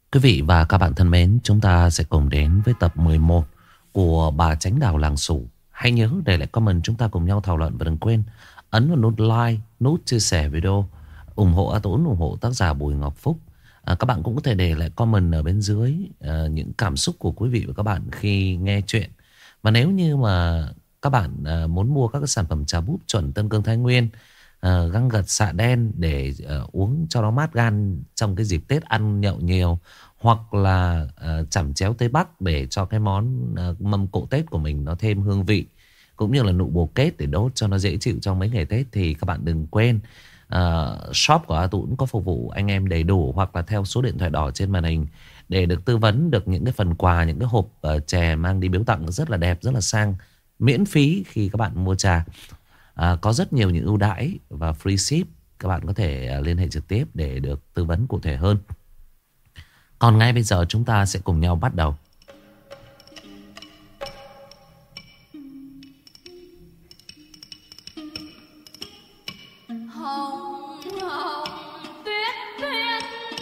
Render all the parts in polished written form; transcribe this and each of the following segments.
Quý vị và các bạn thân mến, chúng ta sẽ cùng đến với tập 11 của Bà Chánh Đào Làng Sủ. Hãy nhớ để lại comment, chúng ta cùng nhau thảo luận và đừng quên ấn vào nút like, nút chia sẻ video, ủng hộ A Tốn, ủng hộ tác giả Bùi Ngọc Phúc. Các bạn cũng có thể để lại comment ở bên dưới những cảm xúc của quý vị và các bạn khi nghe chuyện. Và nếu như mà các bạn muốn mua các cái sản phẩm trà búp chuẩn Tân Cương Thái Nguyên, găng gật xạ đen để uống cho nó mát gan trong cái dịp Tết ăn nhậu nhiều, hoặc là chẩm chéo Tây Bắc để cho cái món mâm cỗ Tết của mình nó thêm hương vị, cũng như là nụ bồ kết để đốt cho nó dễ chịu trong mấy ngày Tết, thì các bạn đừng quên shop của A Tũng có phục vụ anh em đầy đủ, hoặc là theo số điện thoại đỏ trên màn hình để được tư vấn được những cái phần quà, những cái hộp chè mang đi biếu tặng rất là đẹp, rất là sang, miễn phí khi các bạn mua trà. Có rất nhiều những ưu đãi và free ship. Các bạn có thể liên hệ trực tiếp để được tư vấn cụ thể hơn. Còn ngay bây giờ chúng ta sẽ cùng nhau bắt đầu. Hồng hồng tuyết tuyết,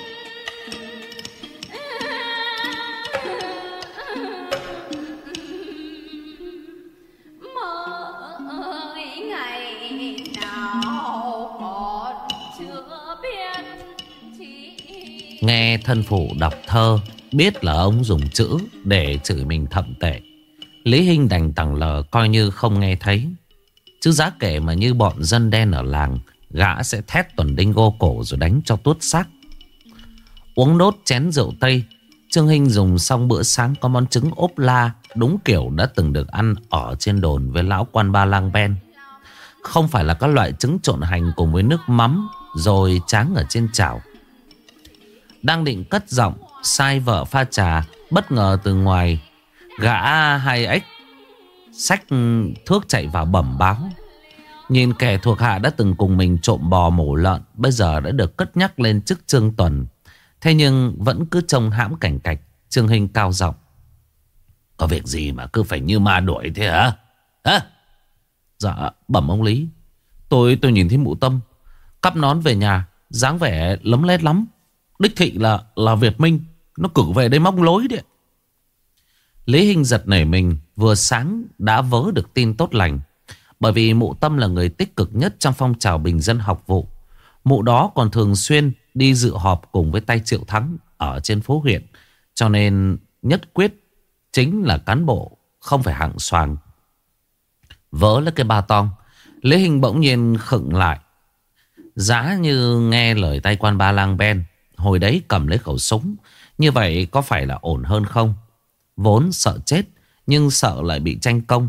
mơ ngày nào còn chưa biết chỉ... Nghe thân phụ đọc thơ, biết là ông dùng chữ để chửi mình thậm tệ. Lý Hinh đành tằng lờ coi như không nghe thấy. Chứ giá kể mà như bọn dân đen ở làng, gã sẽ thét tuần đinh gô cổ rồi đánh cho tuốt xác. Uống nốt chén rượu Tây, Trương Hinh dùng xong bữa sáng có món trứng ốp la, đúng kiểu đã từng được ăn ở trên đồn với lão quan ba lang ben. Không phải là các loại trứng trộn hành cùng với nước mắm rồi tráng ở trên chảo. Đang định cất giọng sai vợ pha trà, bất ngờ từ ngoài gã hai ếch xách thước chạy vào bẩm báo. Nhìn kẻ thuộc hạ đã từng cùng mình trộm bò mổ lợn, bây giờ đã được cất nhắc lên chức trương tuần. Thế nhưng vẫn cứ trông hãm cảnh cạch. Trương Hinh cao giọng: có việc gì mà cứ phải như ma đuổi thế hả? Hả? Dạ bẩm ông Lý, tôi nhìn thấy mụ Tâm cắp nón về nhà, dáng vẻ lấm lét lắm. Đích thị là Việt Minh, nó cử về đây móc lối đấy. Lý Hinh giật nảy mình, vừa sáng đã vớ được tin tốt lành. Bởi vì mụ Tâm là người tích cực nhất trong phong trào bình dân học vụ. Mụ đó còn thường xuyên đi dự họp cùng với tay Triệu Thắng ở trên phố huyện. Cho nên nhất quyết chính là cán bộ, không phải hạng xoàn. Vớ lấy cái ba tong, Lý Hinh bỗng nhiên khựng lại. Giá như nghe lời tay quan ba lang ben, hồi đấy cầm lấy khẩu súng, như vậy có phải là ổn hơn không? Vốn sợ chết, nhưng sợ lại bị tranh công.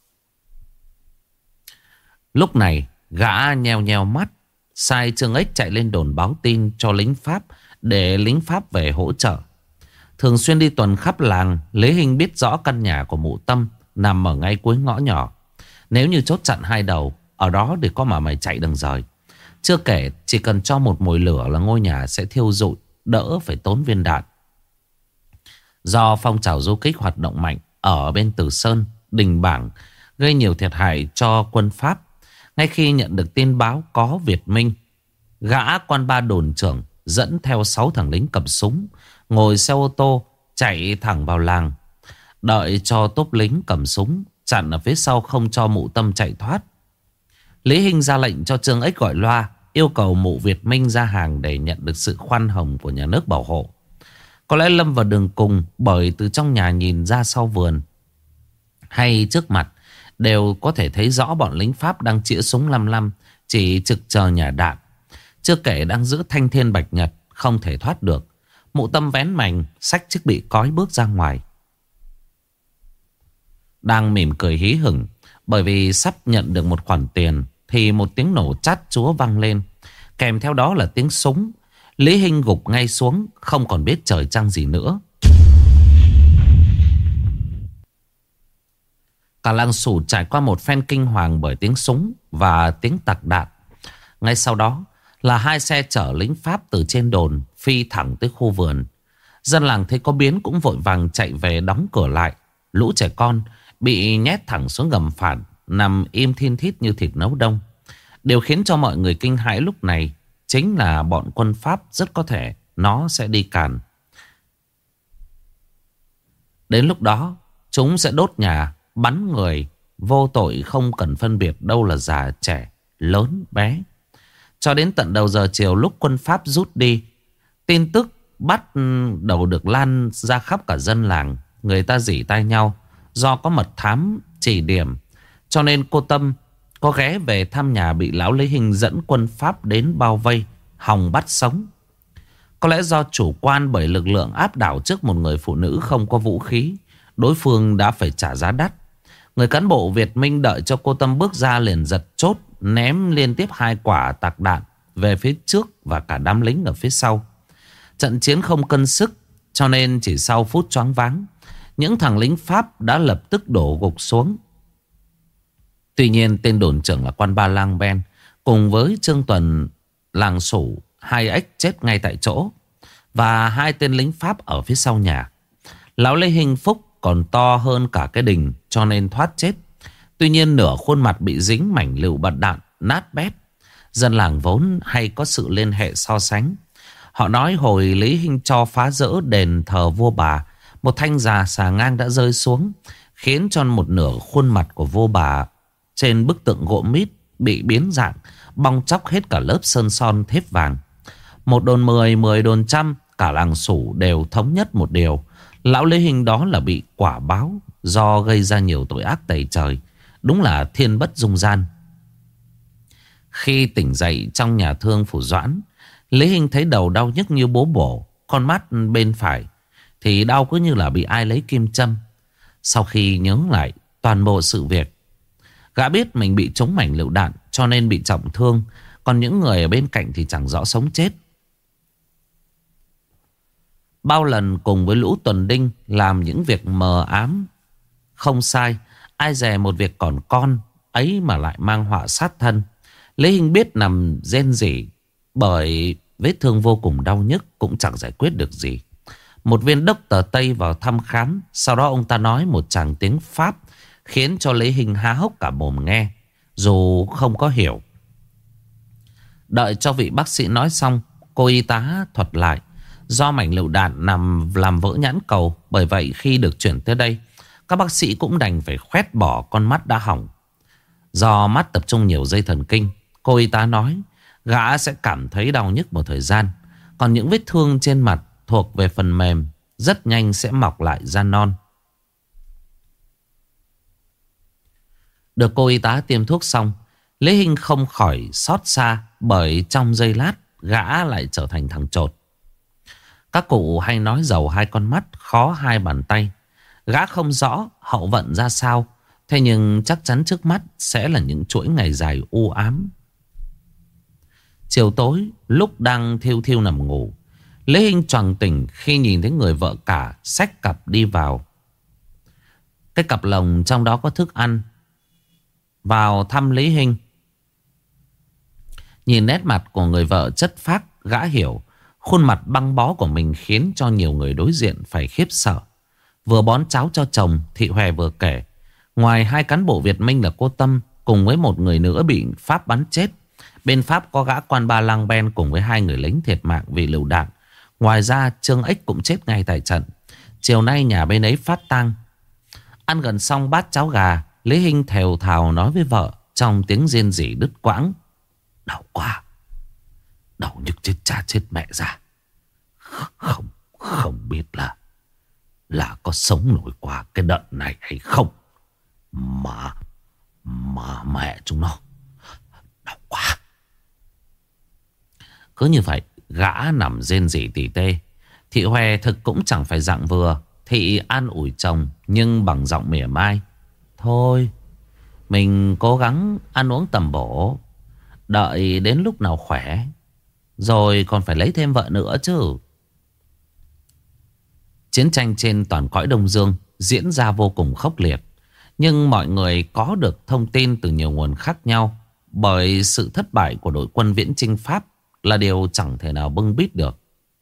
Lúc này gã nheo nheo mắt, sai Trương Ếch chạy lên đồn báo tin cho lính Pháp, để lính Pháp về hỗ trợ. Thường xuyên đi tuần khắp làng, Lý Hinh biết rõ căn nhà của mụ Tâm nằm ở ngay cuối ngõ nhỏ. Nếu như chốt chặn hai đầu, ở đó để có mà mày chạy đừng rời. Chưa kể chỉ cần cho một mồi lửa là ngôi nhà sẽ thiêu rụi, đỡ phải tốn viên đạn. Do phong trào du kích hoạt động mạnh ở bên Từ Sơn, Đình Bảng, gây nhiều thiệt hại cho quân Pháp. Ngay khi nhận được tin báo có Việt Minh, gã quan ba đồn trưởng dẫn theo 6 thằng lính cầm súng, ngồi xe ô tô chạy thẳng vào làng. Đợi cho tốp lính cầm súng chặn ở phía sau, không cho mụ Tâm chạy thoát. Lý Hinh ra lệnh cho Trương Ếch gọi loa, yêu cầu mụ Việt Minh ra hàng để nhận được sự khoan hồng của nhà nước bảo hộ. Có lẽ lâm vào đường cùng, bởi từ trong nhà nhìn ra sau vườn hay trước mặt đều có thể thấy rõ bọn lính Pháp đang chĩa súng lăm lăm, chỉ trực chờ nhả đạn. Chưa kể đang giữ thanh thiên bạch nhật, không thể thoát được. Mụ Tâm vén mành, xách chiếc bị cói bước ra ngoài. Đang mỉm cười hí hửng bởi vì sắp nhận được một khoản tiền, thì một tiếng nổ chát chúa vang lên, kèm theo đó là tiếng súng. Lý Hinh gục ngay xuống, không còn biết trời trăng gì nữa. Cả làng Sủ trải qua một phen kinh hoàng bởi tiếng súng và tiếng tạc đạn. Ngay sau đó là 2 xe chở lính Pháp từ trên đồn phi thẳng tới khu vườn. Dân làng thấy có biến cũng vội vàng chạy về đóng cửa lại. Lũ trẻ con bị nhét thẳng xuống gầm phản, nằm im thiên thít như thịt nấu đông. Điều khiến cho mọi người kinh hãi lúc này chính là bọn quân Pháp rất có thể nó sẽ đi càn. Đến lúc đó chúng sẽ đốt nhà, bắn người vô tội, không cần phân biệt đâu là già trẻ, lớn bé. Cho đến tận đầu giờ chiều, lúc quân Pháp rút đi, tin tức bắt đầu được lan ra khắp cả dân làng. Người ta rỉ tai nhau. Do có mật thám chỉ điểm, cho nên cô Tâm có ghé về thăm nhà bị lão Lý Hình dẫn quân Pháp đến bao vây, hòng bắt sống. Có lẽ do chủ quan bởi lực lượng áp đảo trước một người phụ nữ không có vũ khí, đối phương đã phải trả giá đắt. Người cán bộ Việt Minh đợi cho cô Tâm bước ra liền giật chốt, ném liên tiếp 2 quả tạc đạn về phía trước và cả đám lính ở phía sau. Trận chiến không cân sức, cho nên chỉ sau phút choáng váng, những thằng lính Pháp đã lập tức đổ gục xuống. Tuy nhiên tên đồn trưởng là quan Ba Lang Ben cùng với Trương Tuần làng Sủ, 2 ếch chết ngay tại chỗ, và 2 tên lính Pháp ở phía sau nhà. Lão Lê Hình Phúc còn to hơn cả cái đình, cho nên thoát chết. Tuy nhiên nửa khuôn mặt bị dính mảnh lựu bật đạn, nát bét. Dân làng vốn hay có sự liên hệ so sánh. Họ nói hồi Lý Hình cho phá rỡ đền thờ vua bà, một thanh già xà ngang đã rơi xuống, khiến cho một nửa khuôn mặt của vua bà trên bức tượng gỗ mít bị biến dạng, bong tróc hết cả lớp sơn son thép vàng. Một đồn 10, 10 đồn trăm, cả làng Sủ đều thống nhất một điều: lão Lê Hình đó là bị quả báo do gây ra nhiều tội ác tày trời. Đúng là thiên bất dung gian. Khi tỉnh dậy trong nhà thương Phủ Doãn, Lý Hình thấy đầu đau nhức như bố bổ. Con mắt bên phải thì đau cứ như là bị ai lấy kim châm. Sau khi nhớ lại toàn bộ sự việc, gã biết mình bị trúng mảnh lựu đạn cho nên bị trọng thương. Còn những người ở bên cạnh thì chẳng rõ sống chết. Bao lần cùng với lũ tuần đinh làm những việc mờ ám không sai, ai dè một việc còn con ấy mà lại mang họa sát thân. Lý Hình biết nằm rên rỉ bởi vết thương vô cùng đau nhức cũng chẳng giải quyết được gì. Một viên đốc tờ Tây vào thăm khám, sau đó ông ta nói một tràng tiếng Pháp khiến cho Lý Hình há hốc cả mồm nghe, dù không có hiểu. Đợi cho vị bác sĩ nói xong, cô y tá thuật lại: do mảnh lựu đạn nằm làm vỡ nhãn cầu, bởi vậy khi được chuyển tới đây, các bác sĩ cũng đành phải khoét bỏ con mắt đã hỏng. Do mắt tập trung nhiều dây thần kinh, cô y tá nói gã sẽ cảm thấy đau nhức một thời gian. Còn những vết thương trên mặt thuộc về phần mềm, rất nhanh sẽ mọc lại da non. Được cô y tá tiêm thuốc xong, Lý Hình không khỏi xót xa, bởi trong giây lát gã lại trở thành thằng chột. Các cụ hay nói giàu 2 con mắt, khó 2 bàn tay. Gã không rõ hậu vận ra sao, thế nhưng chắc chắn trước mắt sẽ là những chuỗi ngày dài u ám. Chiều tối, lúc đang thiêu thiêu nằm ngủ, Lý Hình choàng tỉnh khi nhìn thấy người vợ cả xách cặp đi vào. Cái cặp lồng trong đó có thức ăn. Vào thăm Lý Hình, nhìn nét mặt của người vợ chất phác, gã hiểu khuôn mặt băng bó của mình khiến cho nhiều người đối diện phải khiếp sợ. Vừa bón cháo cho chồng, Thị Hòe vừa kể ngoài 2 cán bộ Việt Minh là cô Tâm cùng với một người nữa bị Pháp bắn chết, bên Pháp có gã quan Ba Lang Ben cùng với 2 người lính thiệt mạng vì lựu đạn. Ngoài ra Trương Ích cũng chết ngay tại trận. Chiều nay nhà bên ấy phát tang. Ăn gần xong bát cháo gà, Lý Hình thều thào nói với vợ trong tiếng rên rỉ đứt quãng: đau quá, đau nhức chết cha chết mẹ ra. Không biết là có sống nổi qua cái đợt này hay không, mà mẹ chúng nó đau quá. Cứ như vậy gã nằm rên rỉ tỉ tê. Thị Hòe thực cũng chẳng phải dạng vừa. Thị an ủi chồng nhưng bằng giọng mỉa mai: thôi, mình cố gắng ăn uống tầm bổ, đợi đến lúc nào khỏe rồi còn phải lấy thêm vợ nữa chứ. Chiến tranh trên toàn cõi Đông Dương diễn ra vô cùng khốc liệt, nhưng mọi người có được thông tin từ nhiều nguồn khác nhau, bởi sự thất bại của đội quân viễn chinh Pháp là điều chẳng thể nào bưng bít được.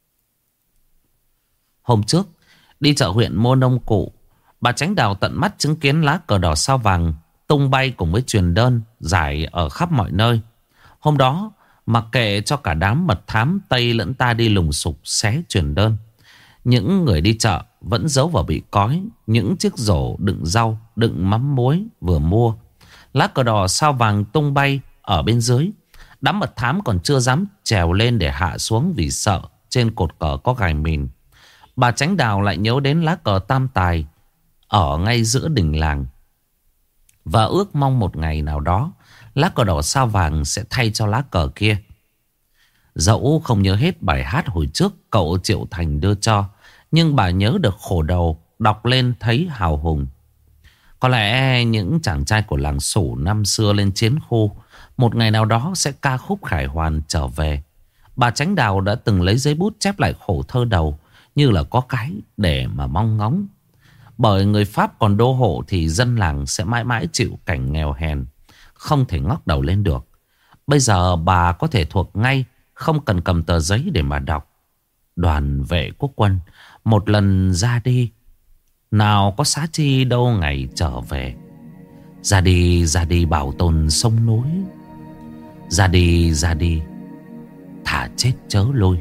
Hôm trước đi chợ huyện mua nông cụ, bà Chánh Đào tận mắt chứng kiến lá cờ đỏ sao vàng tung bay cùng với truyền đơn rải ở khắp mọi nơi. Hôm đó mặc kệ cho cả đám mật thám Tây lẫn ta đi lùng sục xé truyền đơn, những người đi chợ vẫn giấu vào bị cói những chiếc rổ đựng rau, đựng mắm muối vừa mua. Lá cờ đỏ sao vàng tung bay ở bên dưới. Đám mật thám còn chưa dám trèo lên để hạ xuống vì sợ trên cột cờ có gài mìn. Bà Chánh Đào lại nhớ đến lá cờ tam tài ở ngay giữa đình làng, và ước mong một ngày nào đó lá cờ đỏ sao vàng sẽ thay cho lá cờ kia. Dẫu không nhớ hết bài hát hồi trước cậu Triệu Thành đưa cho, nhưng bà nhớ được khổ đầu đọc lên thấy hào hùng. Có lẽ những chàng trai của làng Sủ năm xưa lên chiến khu một ngày nào đó sẽ ca khúc khải hoàn trở về. Bà Chánh Đào đã từng lấy giấy bút chép lại khổ thơ đầu, như là có cái để mà mong ngóng. Bởi người Pháp còn đô hộ thì dân làng sẽ mãi mãi chịu cảnh nghèo hèn, không thể ngóc đầu lên được. Bây giờ bà có thể thuộc ngay, không cần cầm tờ giấy để mà đọc. Đoàn vệ quốc quân một lần ra đi, nào có xá chi đâu ngày trở về. Ra đi bảo tồn sông núi. Ra đi thả chết chớ lui.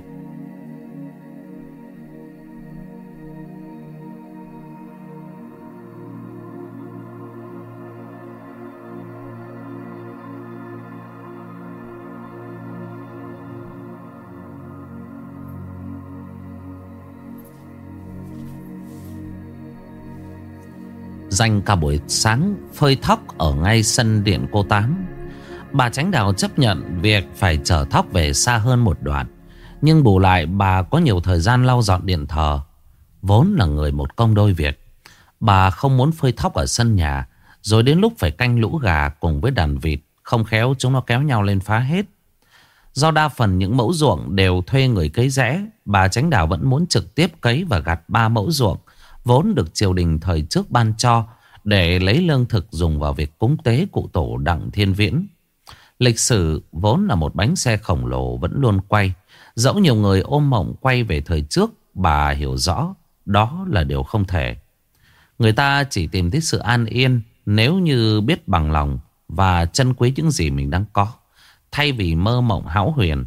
Dành cả buổi sáng phơi thóc ở ngay sân điện cô Tám. Bà Chánh Đào chấp nhận việc phải chở thóc về xa hơn một đoạn, nhưng bù lại bà có nhiều thời gian lau dọn điện thờ. Vốn là người một công đôi việc, bà không muốn phơi thóc ở sân nhà, rồi đến lúc phải canh lũ gà cùng với đàn vịt, không khéo chúng nó kéo nhau lên phá hết. Do đa phần những mẫu ruộng đều thuê người cấy rẽ, bà Chánh Đào vẫn muốn trực tiếp cấy và gặt 3 mẫu ruộng vốn được triều đình thời trước ban cho, để lấy lương thực dùng vào việc cúng tế cụ tổ Đặng Thiên Viễn. Lịch sử vốn là một bánh xe khổng lồ vẫn luôn quay. Dẫu nhiều người ôm mộng quay về thời trước, bà hiểu rõ đó là điều không thể. Người ta chỉ tìm thấy sự an yên nếu như biết bằng lòng và trân quý những gì mình đang có, thay vì mơ mộng hão huyền.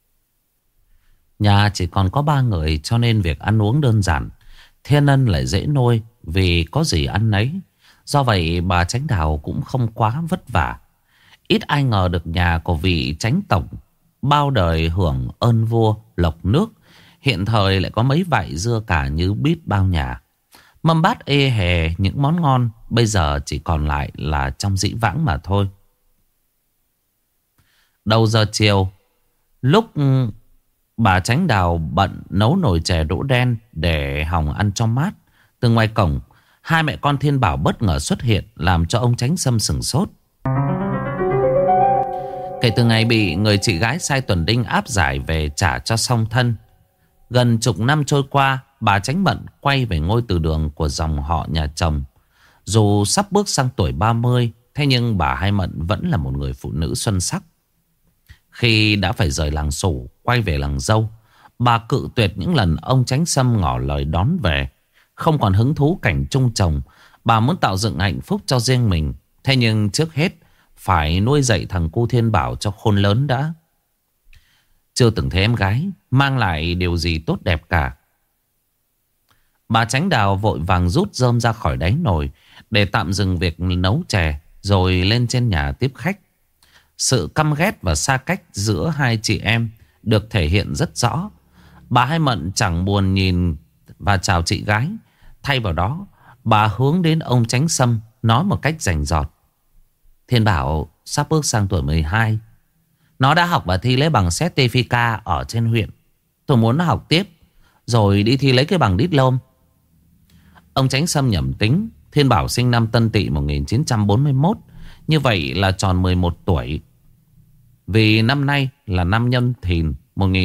Nhà chỉ còn có 3 người, cho nên việc ăn uống đơn giản. Thiên Ân lại dễ nuôi vì có gì ăn nấy. Do vậy bà Chánh Đào cũng không quá vất vả. Ít ai ngờ được nhà của vị Chánh Tổng bao đời hưởng ơn vua lộc nước, hiện thời lại có mấy vại dưa cả như biết bao nhà. Mâm bát ê hề những món ngon bây giờ chỉ còn lại là trong dĩ vãng mà thôi. Đầu giờ chiều, lúc bà Chánh Đào bận nấu nồi chè đỗ đen để hòng ăn cho mát, từ ngoài cổng 2 mẹ con Thiên Bảo bất ngờ xuất hiện, làm cho ông Chánh Sâm sửng sốt. Kể từ ngày bị người chị gái sai tuần đinh áp giải về trả cho song thân, gần chục năm trôi qua, bà Chánh Mận quay về ngôi từ đường của dòng họ nhà chồng. Dù sắp bước sang tuổi 30, thế nhưng bà Hai Mận vẫn là một người phụ nữ xuân sắc. Khi đã phải rời làng Sủ quay về làng Dâu, bà cự tuyệt những lần ông Chánh Sâm ngỏ lời đón về. Không còn hứng thú cảnh chung chồng, bà muốn tạo dựng hạnh phúc cho riêng mình. Thế nhưng trước hết phải nuôi dạy thằng cu Thiên Bảo cho khôn lớn đã. Chưa từng thấy em gái mang lại điều gì tốt đẹp cả. Bà Chánh Đào vội vàng rút rơm ra khỏi đáy nồi để tạm dừng việc nấu chè, rồi lên trên nhà tiếp khách. Sự căm ghét và xa cách giữa hai chị em được thể hiện rất rõ. Bà Hai Mận chẳng buồn nhìn và chào chị gái. Thay vào đó, bà hướng đến ông Chánh Sâm nói một cách rành rọt: Thiên Bảo sắp bước sang tuổi 12. Nó đã học và thi lấy bằng certificate ở trên huyện. Tôi muốn nó học tiếp, rồi đi thi lấy cái bằng diploma. Ông Chánh Sâm nhẩm tính Thiên Bảo sinh năm Tân Tỵ 1941, như vậy là tròn 11 tuổi. Vì năm nay là năm Nhâm Thìn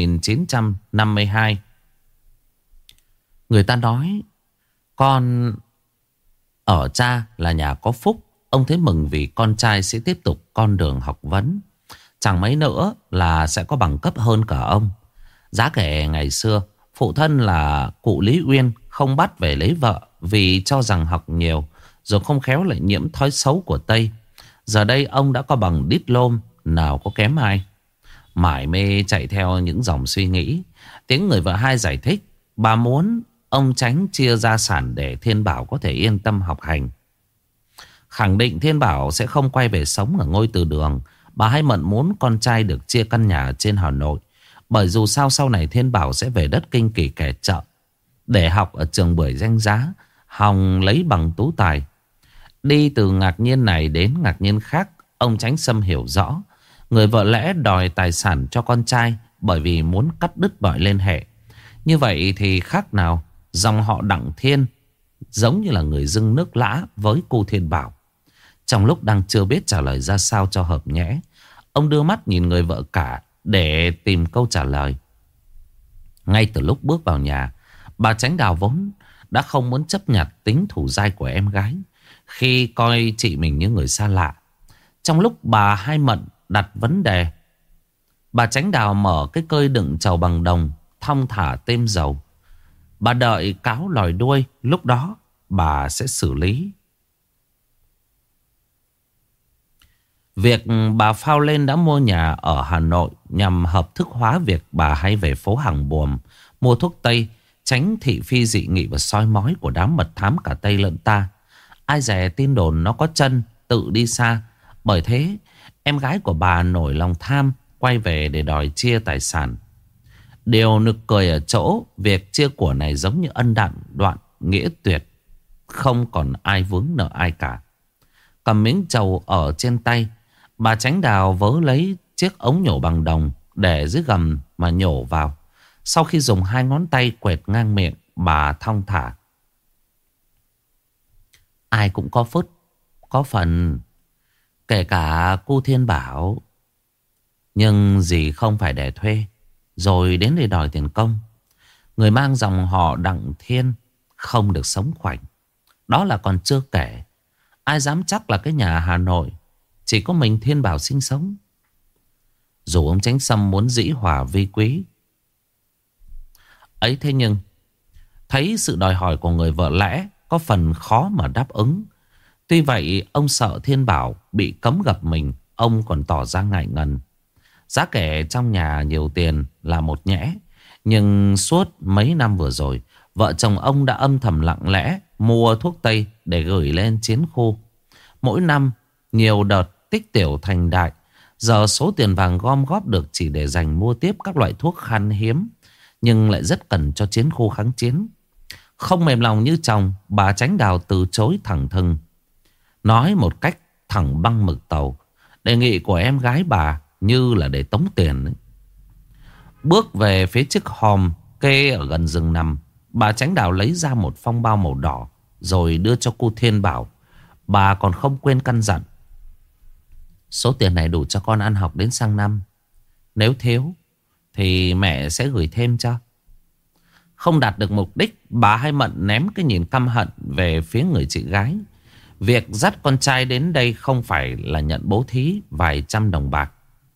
1952. Người ta nói con ở cha là nhà có phúc. Ông thấy mừng vì con trai sẽ tiếp tục con đường học vấn. Chẳng mấy nữa là sẽ có bằng cấp hơn cả ông. Giá kể ngày xưa, phụ thân là cụ Lý Uyên không bắt về lấy vợ vì cho rằng học nhiều, rồi không khéo lại nhiễm thói xấu của Tây. Giờ đây ông đã có bằng diploma, nào có kém ai. Mải mê chạy theo những dòng suy nghĩ, tiếng người vợ hai giải thích bà muốn ông Chánh chia gia sản để Thiên Bảo có thể yên tâm học hành. Khẳng định Thiên Bảo sẽ không quay về sống ở ngôi từ đường. Bà Hai Mận muốn con trai được chia căn nhà trên Hà Nội, bởi dù sao sau này Thiên Bảo sẽ về đất Kinh Kỳ kẻ chợ để học ở trường Bưởi danh giá, hòng lấy bằng tú tài. Đi từ ngạc nhiên này đến ngạc nhiên khác, ông Chánh Sâm hiểu rõ người vợ lẽ đòi tài sản cho con trai bởi vì muốn cắt đứt mọi liên hệ. Như vậy thì khác nào dòng họ Đặng Thiên giống như là người dưng nước lã với cô Thiên Bảo. Trong lúc đang chưa biết trả lời ra sao cho hợp nhẽ, ông đưa mắt nhìn người vợ cả để tìm câu trả lời. Ngay từ lúc bước vào nhà, bà Chánh Đào vốn đã không muốn chấp nhận tính thủ dai của em gái khi coi chị mình như người xa lạ. Trong lúc bà Hai Mận đặt vấn đề, bà Chánh Đào mở cái cơi đựng trầu bằng đồng, thong thả thêm dầu. Bà đợi cáo lòi đuôi, lúc đó bà sẽ xử lý. Việc bà phao lên đã mua nhà ở Hà Nội nhằm hợp thức hóa việc bà hay về phố Hàng Buồm mua thuốc Tây, tránh thị phi dị nghị và soi mói của đám mật thám cả Tây lẫn ta. Ai dè tin đồn nó có chân, tự đi xa. Bởi thế, em gái của bà nổi lòng tham, quay về để đòi chia tài sản. Điều nực cười ở chỗ, việc chia của này giống như ân đạn đoạn nghĩa tuyệt, không còn ai vướng nợ ai cả. Cầm miếng trầu ở trên tay, bà Chánh Đào vớ lấy chiếc ống nhổ bằng đồng để dưới gầm mà nhổ vào. Sau khi dùng hai ngón tay quẹt ngang miệng, bà thong thả. Ai cũng có phước, có phần, kể cả cô Thiên Bảo. Nhưng dì không phải để thuê rồi đến để đòi tiền công. Người mang dòng họ Đặng Thiên không được sống khoảnh. Đó là còn chưa kể, ai dám chắc là cái nhà Hà Nội chỉ có mình Thiên Bảo sinh sống. Dù ông Chánh Sâm muốn dĩ hòa vi quý ấy, thế nhưng thấy sự đòi hỏi của người vợ lẽ có phần khó mà đáp ứng. Tuy vậy ông sợ Thiên Bảo bị cấm gặp mình, ông còn tỏ ra ngại ngần. Giá kể trong nhà nhiều tiền là một nhẽ, nhưng suốt mấy năm vừa rồi, vợ chồng ông đã âm thầm lặng lẽ mua thuốc Tây để gửi lên chiến khu. Mỗi năm nhiều đợt tích tiểu thành đại. Giờ số tiền vàng gom góp được chỉ để dành mua tiếp các loại thuốc khan hiếm, nhưng lại rất cần cho chiến khu kháng chiến. Không mềm lòng như chồng, bà Chánh Đào từ chối thẳng thừng, nói một cách thẳng băng mực tàu. Đề nghị của em gái bà như là để tống tiền ấy. Bước về phía chiếc hòm kê ở gần rừng nằm, bà Chánh Đào lấy ra một phong bao màu đỏ rồi đưa cho cô Thiên Bảo. Bà còn không quên căn dặn: số tiền này đủ cho con ăn học đến sang năm. Nếu thiếu thì mẹ sẽ gửi thêm cho. Không đạt được mục đích, bà Hai Mận ném cái nhìn căm hận về phía người chị gái. Việc dắt con trai đến đây không phải là nhận bố thí vài trăm đồng bạc.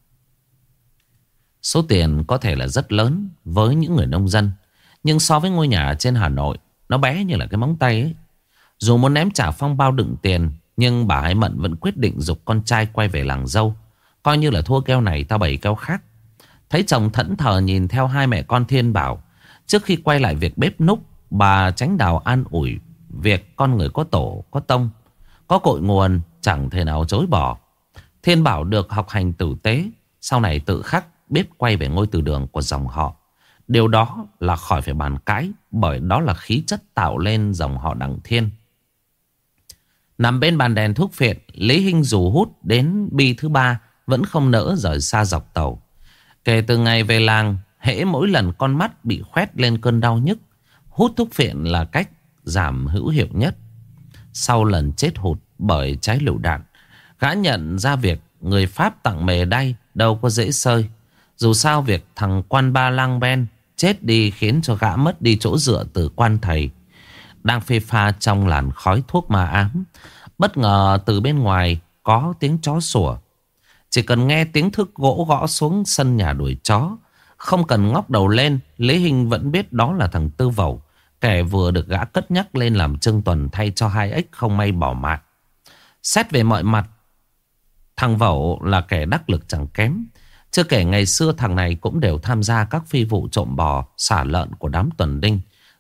Số tiền có thể là rất lớn với những người nông dân, nhưng so với ngôi nhà trên Hà Nội, nó bé như là cái móng tay ấy. Dù muốn ném trả phong bao đựng tiền, nhưng bà Hai Mận vẫn quyết định giục con trai quay về làng dâu. Coi như là thua keo này tao bày keo khác. Thấy chồng thẫn thờ nhìn theo hai mẹ con Thiên Bảo, trước khi quay lại việc bếp núc, bà Chánh Đào an ủi việc con người có tổ, có tông, có cội nguồn, chẳng thể nào chối bỏ. Thiên Bảo được học hành tử tế, sau này tự khắc biết quay về ngôi từ đường của dòng họ. Điều đó là khỏi phải bàn cãi, bởi đó là khí chất tạo lên dòng họ Đặng Thiên. Nằm bên bàn đèn thuốc phiện, Lý Hinh dù hút đến bi thứ 3 vẫn không nỡ rời xa dọc tàu. Kể từ ngày về làng, hễ mỗi lần con mắt bị khoét lên cơn đau nhức, hút thuốc phiện là cách giảm hữu hiệu nhất. Sau lần chết hụt bởi trái lựu đạn, gã nhận ra việc người Pháp tặng mề đay đâu có dễ sơi. Dù sao việc thằng quan ba lang ben chết đi khiến cho gã mất đi chỗ dựa từ quan thầy. Đang phê pha trong làn khói thuốc ma ám, bất ngờ từ bên ngoài có tiếng chó sủa. Chỉ cần nghe tiếng thước gỗ gõ xuống sân nhà đuổi chó, không cần ngóc đầu lên, Lý Hinh vẫn biết đó là thằng Tư Vẩu, kẻ vừa được gã cất nhắc lên làm trưng tuần thay cho hai ếch không may bỏ mạng. Xét về mọi mặt, thằng Vẩu là kẻ đắc lực chẳng kém. Chưa kể ngày xưa thằng này cũng đều tham gia các phi vụ trộm bò, xả lợn của đám tuần đinh,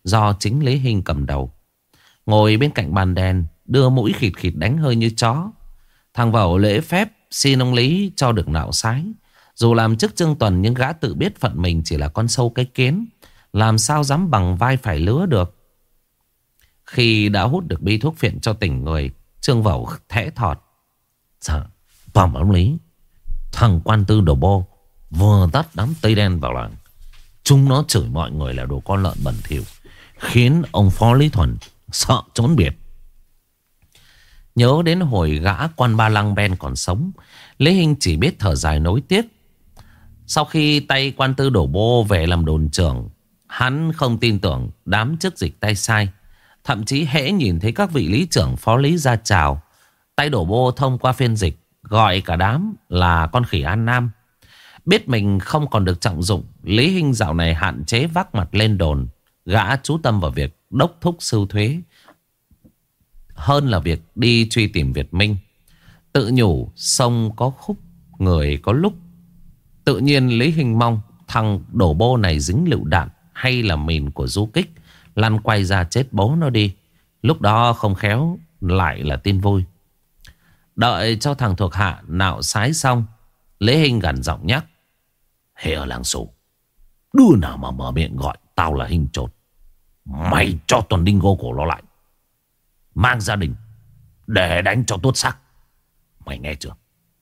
do chính Lý Hinh cầm đầu. Ngồi bên cạnh bàn đèn, đưa mũi khịt khịt đánh hơi như chó. Thằng Vẩu lễ phép xin ông Lý cho được nạo sái. Dù làm chức trương tuần nhưng gã tự biết phận mình chỉ là con sâu cái kiến, làm sao dám bằng vai phải lứa được. Khi đã hút được bi thuốc phiện cho tỉnh người, Trương Vẩu thẽ thọt: Dạ, bẩm ông Lý, thằng quan tư đồ bô vừa dắt đám Tây Đen vào làng. Chúng nó chửi mọi người là đồ con lợn bẩn thỉu, khiến ông Phó Lý Thuần sợ trốn biệt. Nhớ đến hồi gã quan Ba Lăng Ben còn sống, Lý Hinh chỉ biết thở dài nối tiếc. Sau khi tay quan tư đổ bô về làm đồn trưởng, hắn không tin tưởng đám chức dịch tay sai. Thậm chí hễ nhìn thấy các vị lý trưởng phó lý ra chào, tay đổ bô thông qua phiên dịch gọi cả đám là con khỉ An Nam. Biết mình không còn được trọng dụng, Lý Hinh dạo này hạn chế vác mặt lên đồn. Gã chú tâm vào việc đốc thúc sưu thuế hơn là việc đi truy tìm Việt Minh. Tự nhủ sông có khúc, người có lúc. Tự nhiên Lý Hinh mong thằng đổ bô này dính lựu đạn hay là mìn của du kích, lăn quay ra chết bố nó đi. Lúc đó không khéo lại là tin vui. Đợi cho thằng thuộc hạ nạo sái xong, Lý Hinh gằn giọng nhắc: Hễ ở làng Sủ, đứa nào mà mở miệng gọi tao là Hinh Chột, mày cho tuần đinh gô cổ nó lại, mang gia đình để đánh cho tốt sắc. Mày nghe chưa?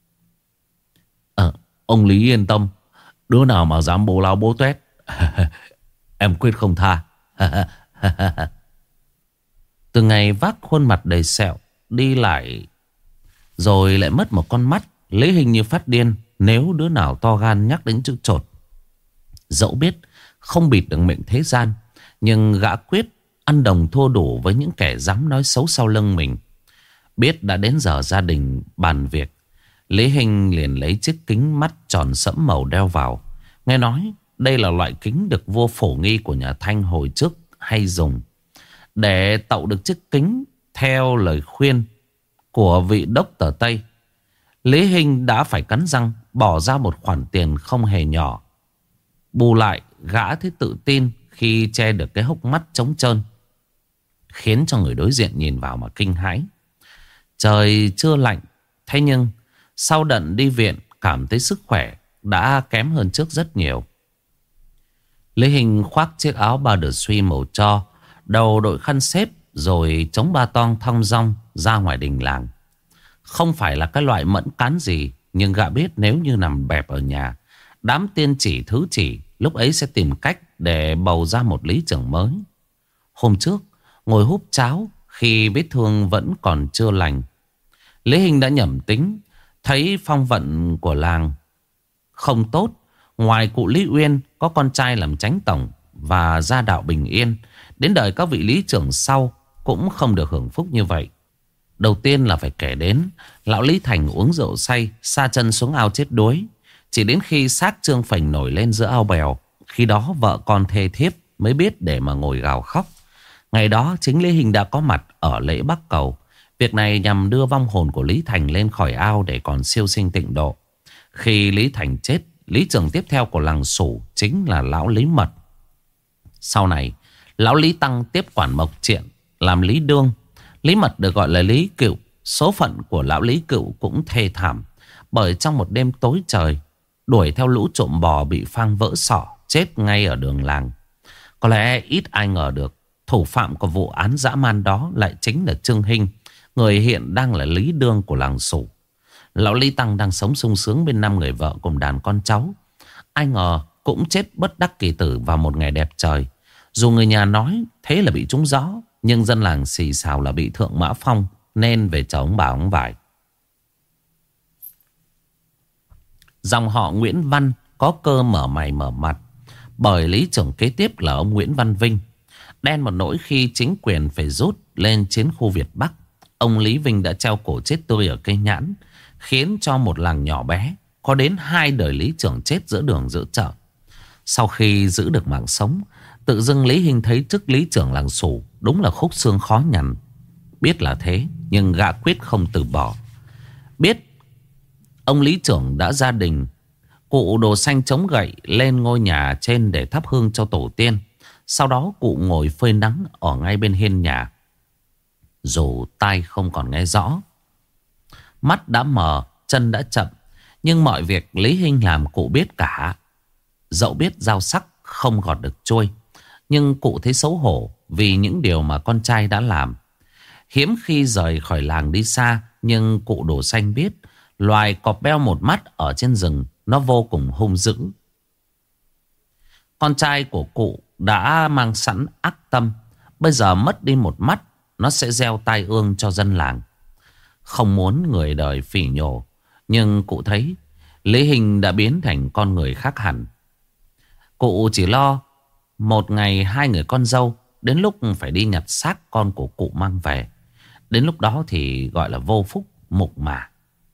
Ông Lý yên tâm, đứa nào mà dám bố láo bố tuét em quyết không tha. Từ ngày vác khuôn mặt đầy sẹo đi lại rồi lại mất một con mắt, Lý Hinh như phát điên nếu đứa nào to gan nhắc đến chữ Chột. Dẫu biết không bịt được miệng thế gian, nhưng gã quyết ăn đồng thua đủ với những kẻ dám nói xấu sau lưng mình. Biết đã đến giờ gia đình bàn việc, Lý Hinh liền lấy chiếc kính mắt tròn sẫm màu đeo vào. Nghe nói đây là loại kính được vua Phổ Nghi của nhà Thanh hồi trước hay dùng. Để tậu được chiếc kính theo lời khuyên của vị đốc tờ Tây, Lý Hinh đã phải cắn răng bỏ ra một khoản tiền không hề nhỏ. Bù lại, gã thấy tự tin khi che được cái hốc mắt trống trơn, khiến cho người đối diện nhìn vào mà kinh hãi. Trời chưa lạnh, thế nhưng sau đợt đi viện cảm thấy sức khỏe đã kém hơn trước rất nhiều. Lý Hinh khoác chiếc áo ba đờ suy màu tro, đầu đội khăn xếp, rồi chống ba toang thong dong ra ngoài đình làng. Không phải là cái loại mẫn cán gì, nhưng gã biết nếu như nằm bẹp ở nhà, đám tiên chỉ thứ chỉ lúc ấy sẽ tìm cách để bầu ra một lý trưởng mới. Hôm trước ngồi húp cháo, khi vết thương vẫn còn chưa lành, Lý Hinh đã nhẩm tính thấy phong vận của làng không tốt. Ngoài cụ Lý Uyên có con trai làm chánh tổng và gia đạo bình yên, đến đời các vị lý trưởng sau cũng không được hưởng phúc như vậy. Đầu tiên là phải kể đến lão Lý Thành uống rượu say, sa chân xuống ao chết đuối. Chỉ đến khi xác Trương Phành nổi lên giữa ao bèo, khi đó vợ con thê thiếp mới biết để mà ngồi gào khóc. Ngày đó chính Lý Hinh đã có mặt ở lễ Bắc Cầu. Việc này nhằm đưa vong hồn của Lý Thành lên khỏi ao để còn siêu sinh tịnh độ. Khi Lý Thành chết, lý trưởng tiếp theo của làng Sủ chính là lão Lý Mật. Sau này lão Lý Tăng tiếp quản Mộc Triện làm Lý Đương. Lý Mật được gọi là Lý Cựu. Số phận của lão Lý Cựu cũng thê thảm, bởi trong một đêm tối trời, đuổi theo lũ trộm bò bị phang vỡ sọ, chết ngay ở đường làng. Có lẽ ít ai ngờ được thủ phạm của vụ án dã man đó lại chính là Trương Hinh, người hiện đang là Lý Đương của làng Sủ. Lão Lý Tăng đang sống sung sướng bên 5 người vợ cùng đàn con cháu. Ai ngờ cũng chết bất đắc kỳ tử vào một ngày đẹp trời. Dù người nhà nói thế là bị trúng gió, nhưng dân làng xì xào là bị Thượng Mã Phong nên về chờ ông bà ông vải. Dòng họ Nguyễn Văn có cơ mở mày mở mặt, bởi lý trưởng kế tiếp là ông Nguyễn Văn Vinh. Đen một nỗi khi chính quyền phải rút lên chiến khu Việt Bắc, ông Lý Vinh đã treo cổ chết tươi ở cây nhãn, khiến cho một làng nhỏ bé có đến 2 đời lý trưởng chết giữa đường giữa chợ. Sau khi giữ được mạng sống, tự dưng Lý Hinh thấy chức lý trưởng làng Sủ đúng là khúc xương khó nhằn. Biết là thế, nhưng gã quyết không từ bỏ. Biết ông lý trưởng đã gia đình, cụ đồ xanh chống gậy lên ngôi nhà trên để thắp hương cho tổ tiên. Sau đó cụ ngồi phơi nắng ở ngay bên hiên nhà. Dù tai không còn nghe rõ, mắt đã mờ, chân đã chậm, nhưng mọi việc Lý Hinh làm cụ biết cả. Dẫu biết dao sắc không gọt được trôi, nhưng cụ thấy xấu hổ vì những điều mà con trai đã làm. Hiếm khi rời khỏi làng đi xa, nhưng cụ Đồ Xanh biết loài cọp beo một mắt ở trên rừng nó vô cùng hung dữ. Con trai của cụ đã mang sẵn ác tâm, bây giờ mất đi một mắt, nó sẽ gieo tai ương cho dân làng. Không muốn người đời phỉ nhổ, nhưng cụ thấy Lý Hinh đã biến thành con người khác hẳn. Cụ chỉ lo một ngày hai người con dâu đến lúc phải đi nhặt xác con của cụ mang về. Đến lúc đó thì gọi là vô phúc mục mả.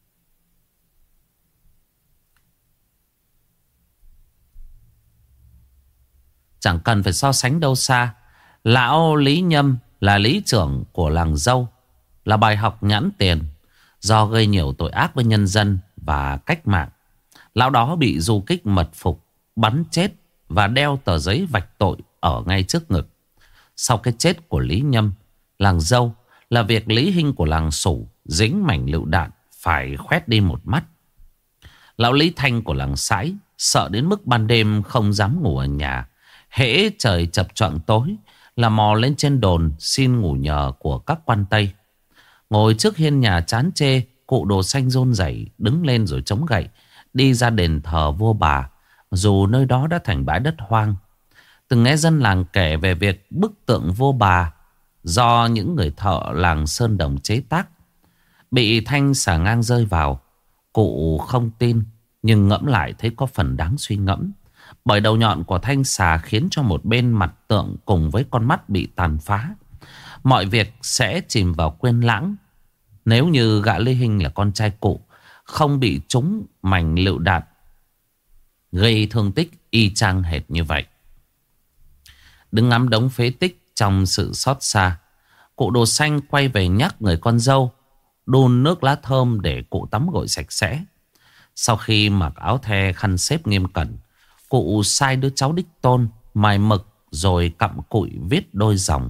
Chẳng cần phải so sánh đâu xa, lão Lý Nhâm là lý trưởng của làng dâu, là bài học nhãn tiền. Do gây nhiều tội ác với nhân dân và cách mạng, lão đó bị du kích mật phục, bắn chết và đeo tờ giấy vạch tội ở ngay trước ngực. Sau cái chết của Lý Nhâm, làng dâu là việc Lý Hinh của làng Sủ dính mảnh lựu đạn phải khoét đi một mắt. Lão Lý Thanh của làng Sãi sợ đến mức ban đêm không dám ngủ ở nhà. Hễ trời chập choạng tối là mò lên trên đồn xin ngủ nhờ của các quan Tây. Ngồi trước hiên nhà chán chê, cụ Đồ Xanh run rẩy đứng lên rồi chống gậy đi ra đền thờ vua bà, dù nơi đó đã thành bãi đất hoang. Từng nghe dân làng kể về việc bức tượng vua bà do những người thợ làng Sơn Đồng chế tác bị thanh xà ngang rơi vào. Cụ không tin, nhưng ngẫm lại thấy có phần đáng suy ngẫm. Bởi đầu nhọn của thanh xà khiến cho một bên mặt tượng cùng với con mắt bị tàn phá. Mọi việc sẽ chìm vào quên lãng nếu như gã Lý Hinh là con trai cụ không bị trúng mảnh lựu đạn gây thương tích y chang hệt như vậy. Đứng ngắm đống phế tích trong sự xót xa, cụ Đồ Xanh quay về nhắc người con dâu đun nước lá thơm để cụ tắm gội sạch sẽ. Sau khi mặc áo the khăn xếp nghiêm cẩn, cụ sai đứa cháu đích tôn mài mực rồi cặm cụi viết đôi dòng: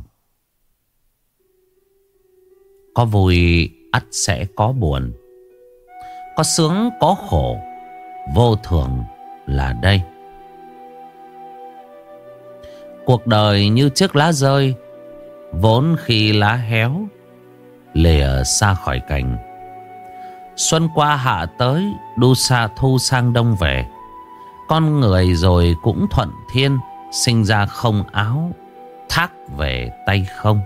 có vui ắt sẽ có buồn, có sướng có khổ, vô thường là đây. Cuộc đời như chiếc lá rơi, vốn khi lá héo lìa xa khỏi cành. Xuân qua hạ tới, đu xa thu sang đông về. Con người rồi cũng thuận thiên, sinh ra không áo, thác về tay không.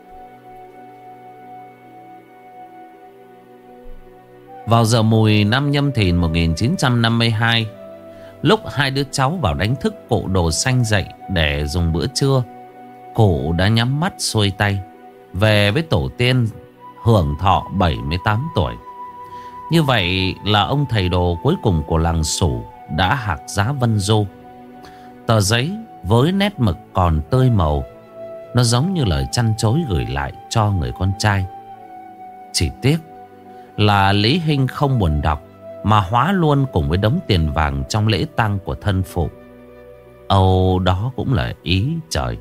Vào giờ mùi năm Nhâm Thìn 1952, lúc hai đứa cháu vào đánh thức cụ Đồ Xanh dậy để dùng bữa trưa, cụ đã nhắm mắt xuôi tay về với tổ tiên hưởng thọ 78 tuổi. Như vậy là ông thầy đồ cuối cùng của làng Sủ đã hạc giá vân du. Tờ giấy với nét mực còn tươi màu, nó giống như lời trăn trối gửi lại cho người con trai. Chỉ tiếc là Lý Hinh không buồn đọc mà hóa luôn cùng với đống tiền vàng trong lễ tang của thân phụ. Âu, đó cũng là ý trời.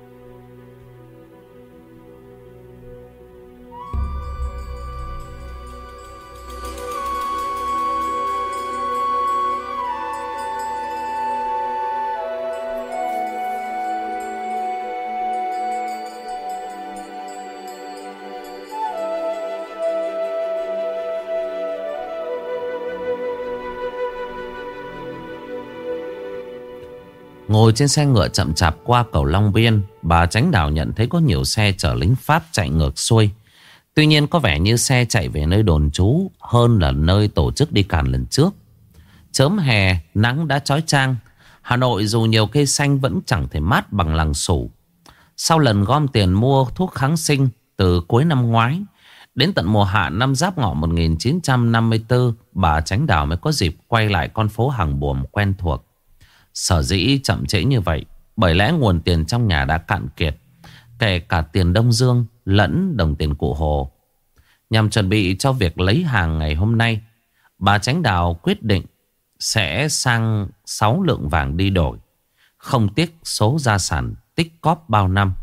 Ngồi trên xe ngựa chậm chạp qua cầu Long Biên, bà Chánh Đào nhận thấy có nhiều xe chở lính Pháp chạy ngược xuôi. Tuy nhiên có vẻ như xe chạy về nơi đồn trú hơn là nơi tổ chức đi càn lần trước. Chớm hè, nắng đã chói chang. Hà Nội dù nhiều cây xanh vẫn chẳng thể mát bằng làng Sủ. Sau lần gom tiền mua thuốc kháng sinh từ cuối năm ngoái, đến tận mùa hạ năm Giáp Ngọ 1954, bà Chánh Đào mới có dịp quay lại con phố Hàng Buồm quen thuộc. Sở dĩ chậm trễ như vậy bởi lẽ nguồn tiền trong nhà đã cạn kiệt, kể cả tiền Đông Dương lẫn đồng tiền cụ Hồ. Nhằm chuẩn bị cho việc lấy hàng ngày hôm nay, bà Chánh Đào quyết định sẽ sang 6 lượng vàng đi đổi, không tiếc số gia sản tích cóp bao năm.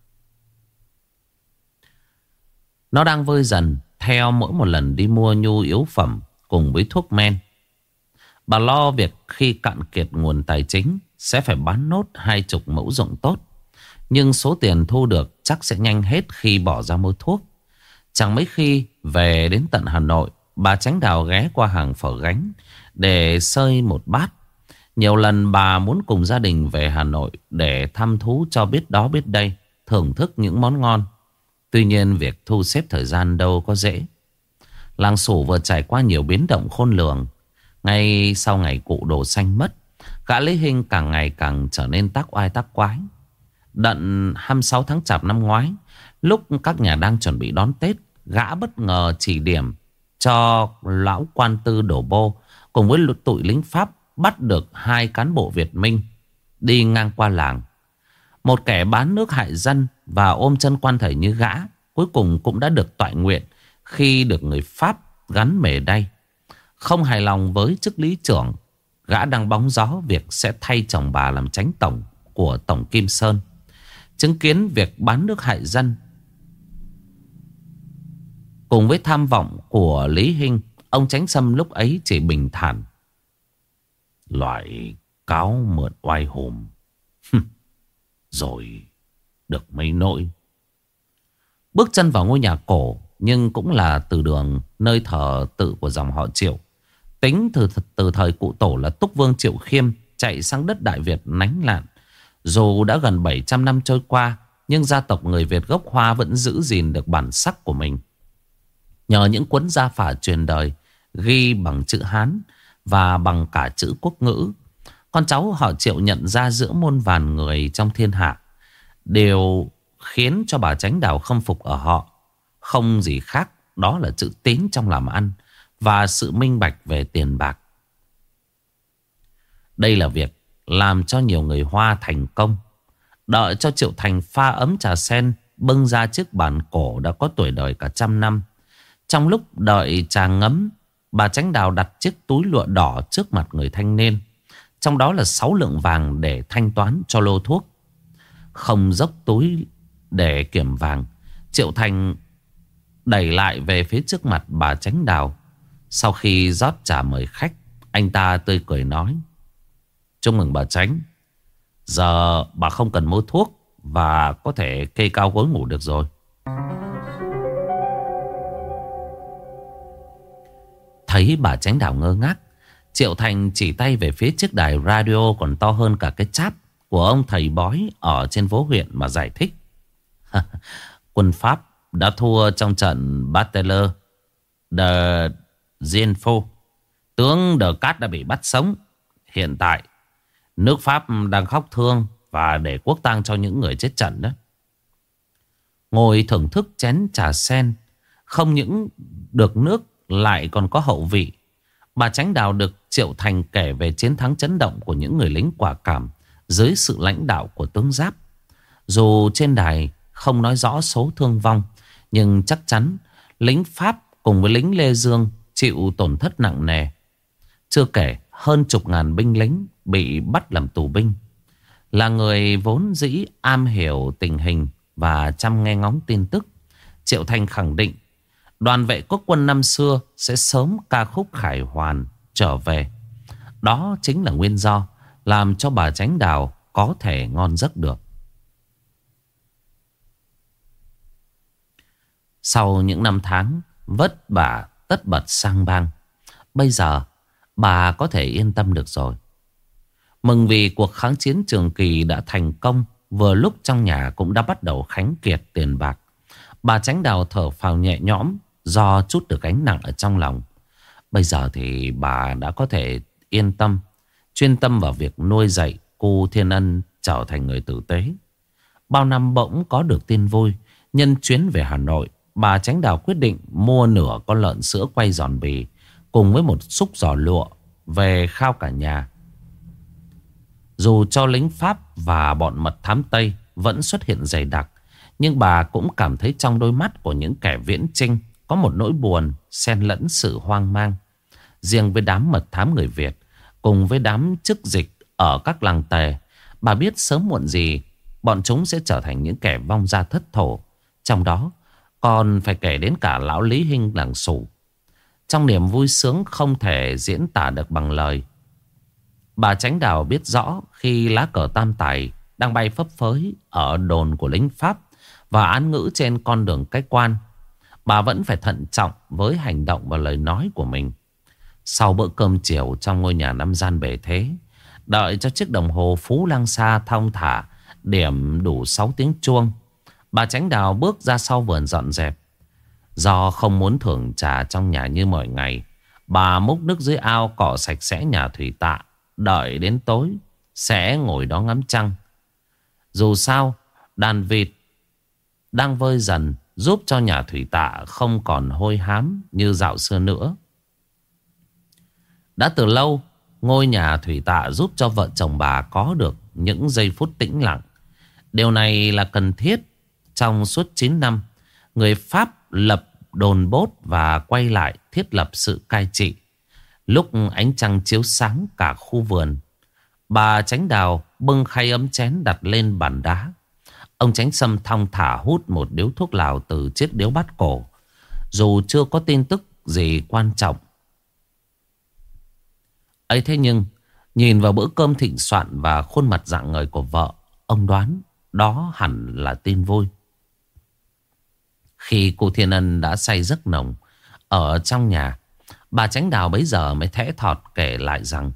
Nó đang vơi dần theo mỗi một lần đi mua nhu yếu phẩm cùng với thuốc men. Bà lo việc khi cạn kiệt nguồn tài chính sẽ phải bán nốt 20 mẫu ruộng tốt. Nhưng số tiền thu được chắc sẽ nhanh hết khi bỏ ra mua thuốc. Chẳng mấy khi về đến tận Hà Nội, bà Chánh Đào ghé qua hàng phở gánh để xơi một bát. Nhiều lần bà muốn cùng gia đình về Hà Nội để thăm thú cho biết đó biết đây, thưởng thức những món ngon. Tuy nhiên việc thu xếp thời gian đâu có dễ. Làng Sủ vừa trải qua nhiều biến động khôn lường. Ngay sau ngày cụ Đồ Xanh mất, gã Lý Hinh càng ngày càng trở nên tác oai tác quái. Đận 26 tháng Chạp năm ngoái, lúc các nhà đang chuẩn bị đón Tết, gã bất ngờ chỉ điểm cho lão quan tư đổ bô cùng với tụi lính Pháp bắt được 2 cán bộ Việt Minh đi ngang qua làng. Một kẻ bán nước hại dân và ôm chân quan thầy như gã cuối cùng cũng đã được toại nguyện khi được người Pháp gắn mề đay. Không hài lòng với chức lý trưởng, gã đang bóng gió việc sẽ thay chồng bà làm chánh tổng của Tổng Kim Sơn. Chứng kiến việc bán nước hại dân cùng với tham vọng của Lý Hinh, ông Chánh Sâm lúc ấy chỉ bình thản: loại cáo mượn oai hùm rồi được mấy nỗi. Bước chân vào ngôi nhà cổ, nhưng cũng là từ đường nơi thờ tự của dòng họ Triệu. Tính từ thời cụ tổ là Túc Vương Triệu Khiêm chạy sang đất Đại Việt nánh lạn. Dù đã gần 700 năm trôi qua, nhưng gia tộc người Việt gốc Hoa vẫn giữ gìn được bản sắc của mình. Nhờ những cuốn gia phả truyền đời ghi bằng chữ Hán và bằng cả chữ quốc ngữ, con cháu họ Triệu nhận ra giữa muôn vàn người trong thiên hạ, điều khiến cho bà Chánh Đào khâm phục ở họ không gì khác, đó là chữ tín trong làm ăn và sự minh bạch về tiền bạc. Đây là việc làm cho nhiều người Hoa thành công. Đợi cho Triệu Thành pha ấm trà sen, bưng ra chiếc bàn cổ đã có tuổi đời cả 100 năm. Trong lúc đợi trà ngấm, bà Chánh Đào đặt chiếc túi lụa đỏ trước mặt người thanh niên. Trong đó là 6 lượng vàng để thanh toán cho lô thuốc. Không dốc túi để kiểm vàng, Triệu Thành đẩy lại về phía trước mặt bà Chánh Đào. Sau khi rót trà mời khách, anh ta tươi cười nói: chúc mừng bà Chánh, giờ bà không cần mua thuốc và có thể kê cao gối ngủ được rồi. Thấy bà Chánh Đào ngơ ngác, Triệu Thành chỉ tay về phía chiếc đài radio còn to hơn cả cái cháp của ông thầy bói ở trên phố huyện mà giải thích: quân Pháp đã thua trong trận Battle de Gienfo. Tướng De Cát đã bị bắt sống. Hiện tại nước Pháp đang khóc thương và để quốc tang cho những người chết trận đó. Ngồi thưởng thức chén trà sen, không những được nước lại còn có hậu vị. Bà Chánh Đào được Triệu Thành kể về chiến thắng chấn động của những người lính quả cảm dưới sự lãnh đạo của tướng Giáp. Dù trên đài không nói rõ số thương vong, nhưng chắc chắn lính Pháp cùng với lính Lê Dương chịu tổn thất nặng nề. Chưa kể hơn chục ngàn binh lính bị bắt làm tù binh. Là người vốn dĩ am hiểu tình hình và chăm nghe ngóng tin tức, Triệu Thành khẳng định đoàn vệ quốc quân năm xưa sẽ sớm ca khúc khải hoàn trở về. Đó chính là nguyên do làm cho bà Chánh Đào có thể ngon giấc được. Sau những năm tháng vất vả tất bật sang bang, bây giờ bà có thể yên tâm được rồi. Mừng vì cuộc kháng chiến Trường Kỳ đã thành công. Vừa lúc trong nhà cũng đã bắt đầu khánh kiệt tiền bạc, bà Chánh Đào thở phào nhẹ nhõm do chút được gánh nặng ở trong lòng. Bây giờ thì bà đã có thể yên tâm, chuyên tâm vào việc nuôi dạy cô Thiên Ân trở thành người tử tế. Bao năm bỗng có được tin vui. Nhân chuyến về Hà Nội, bà Chánh Đào quyết định mua nửa con lợn sữa quay giòn bì cùng với một xúc giò lụa về khao cả nhà. Dù cho lính Pháp và bọn mật thám Tây vẫn xuất hiện dày đặc, nhưng bà cũng cảm thấy trong đôi mắt của những kẻ viễn chinh có một nỗi buồn xen lẫn sự hoang mang. Riêng với đám mật thám người Việt cùng với đám chức dịch ở các làng Tề, bà biết sớm muộn gì bọn chúng sẽ trở thành những kẻ vong ra thất thổ. Trong đó còn phải kể đến cả lão Lý Hinh làng Sủ. Trong niềm vui sướng không thể diễn tả được bằng lời, bà Chánh Đào biết rõ khi lá cờ tam tài đang bay phấp phới ở đồn của lính Pháp và án ngữ trên con đường cái quan, bà vẫn phải thận trọng với hành động và lời nói của mình. Sau bữa cơm chiều trong ngôi nhà 5 gian bề thế, đợi cho chiếc đồng hồ Phú Lang Sa thong thả điểm đủ 6 tiếng chuông, bà Chánh Đào bước ra sau vườn dọn dẹp. Do không muốn thưởng trà trong nhà như mọi ngày, bà múc nước dưới ao cọ sạch sẽ nhà thủy tạ. Đợi đến tối sẽ ngồi đó ngắm trăng. Dù sao đàn vịt đang vơi dần, giúp cho nhà thủy tạ không còn hôi hám như dạo xưa nữa. Đã từ lâu, ngôi nhà thủy tạ giúp cho vợ chồng bà có được những giây phút tĩnh lặng. Điều này là cần thiết. Trong suốt 9 năm, người Pháp lập đồn bốt và quay lại thiết lập sự cai trị. Lúc ánh trăng chiếu sáng cả khu vườn, bà Chánh Đào bưng khay ấm chén đặt lên bàn đá. Ông Chánh Sâm thong thả hút một điếu thuốc lào từ chiếc điếu bát cổ. Dù chưa có tin tức gì quan trọng ấy, thế nhưng nhìn vào bữa cơm thịnh soạn và khuôn mặt rạng ngời của vợ, ông đoán đó hẳn là tin vui. Khi cô Thiên Ân đã say giấc nồng ở trong nhà, bà Chánh Đào bấy giờ mới thẽ thọt kể lại rằng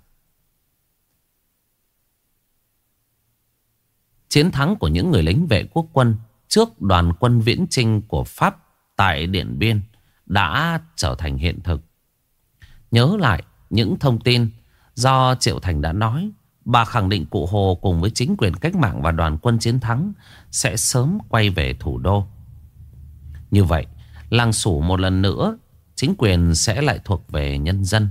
chiến thắng của những người lính vệ quốc quân trước đoàn quân viễn chinh của Pháp tại Điện Biên đã trở thành hiện thực. Nhớ lại những thông tin do Triệu Thành đã nói, bà khẳng định cụ Hồ cùng với chính quyền cách mạng và đoàn quân chiến thắng sẽ sớm quay về thủ đô. Như vậy, làng Sủ một lần nữa chính quyền sẽ lại thuộc về nhân dân.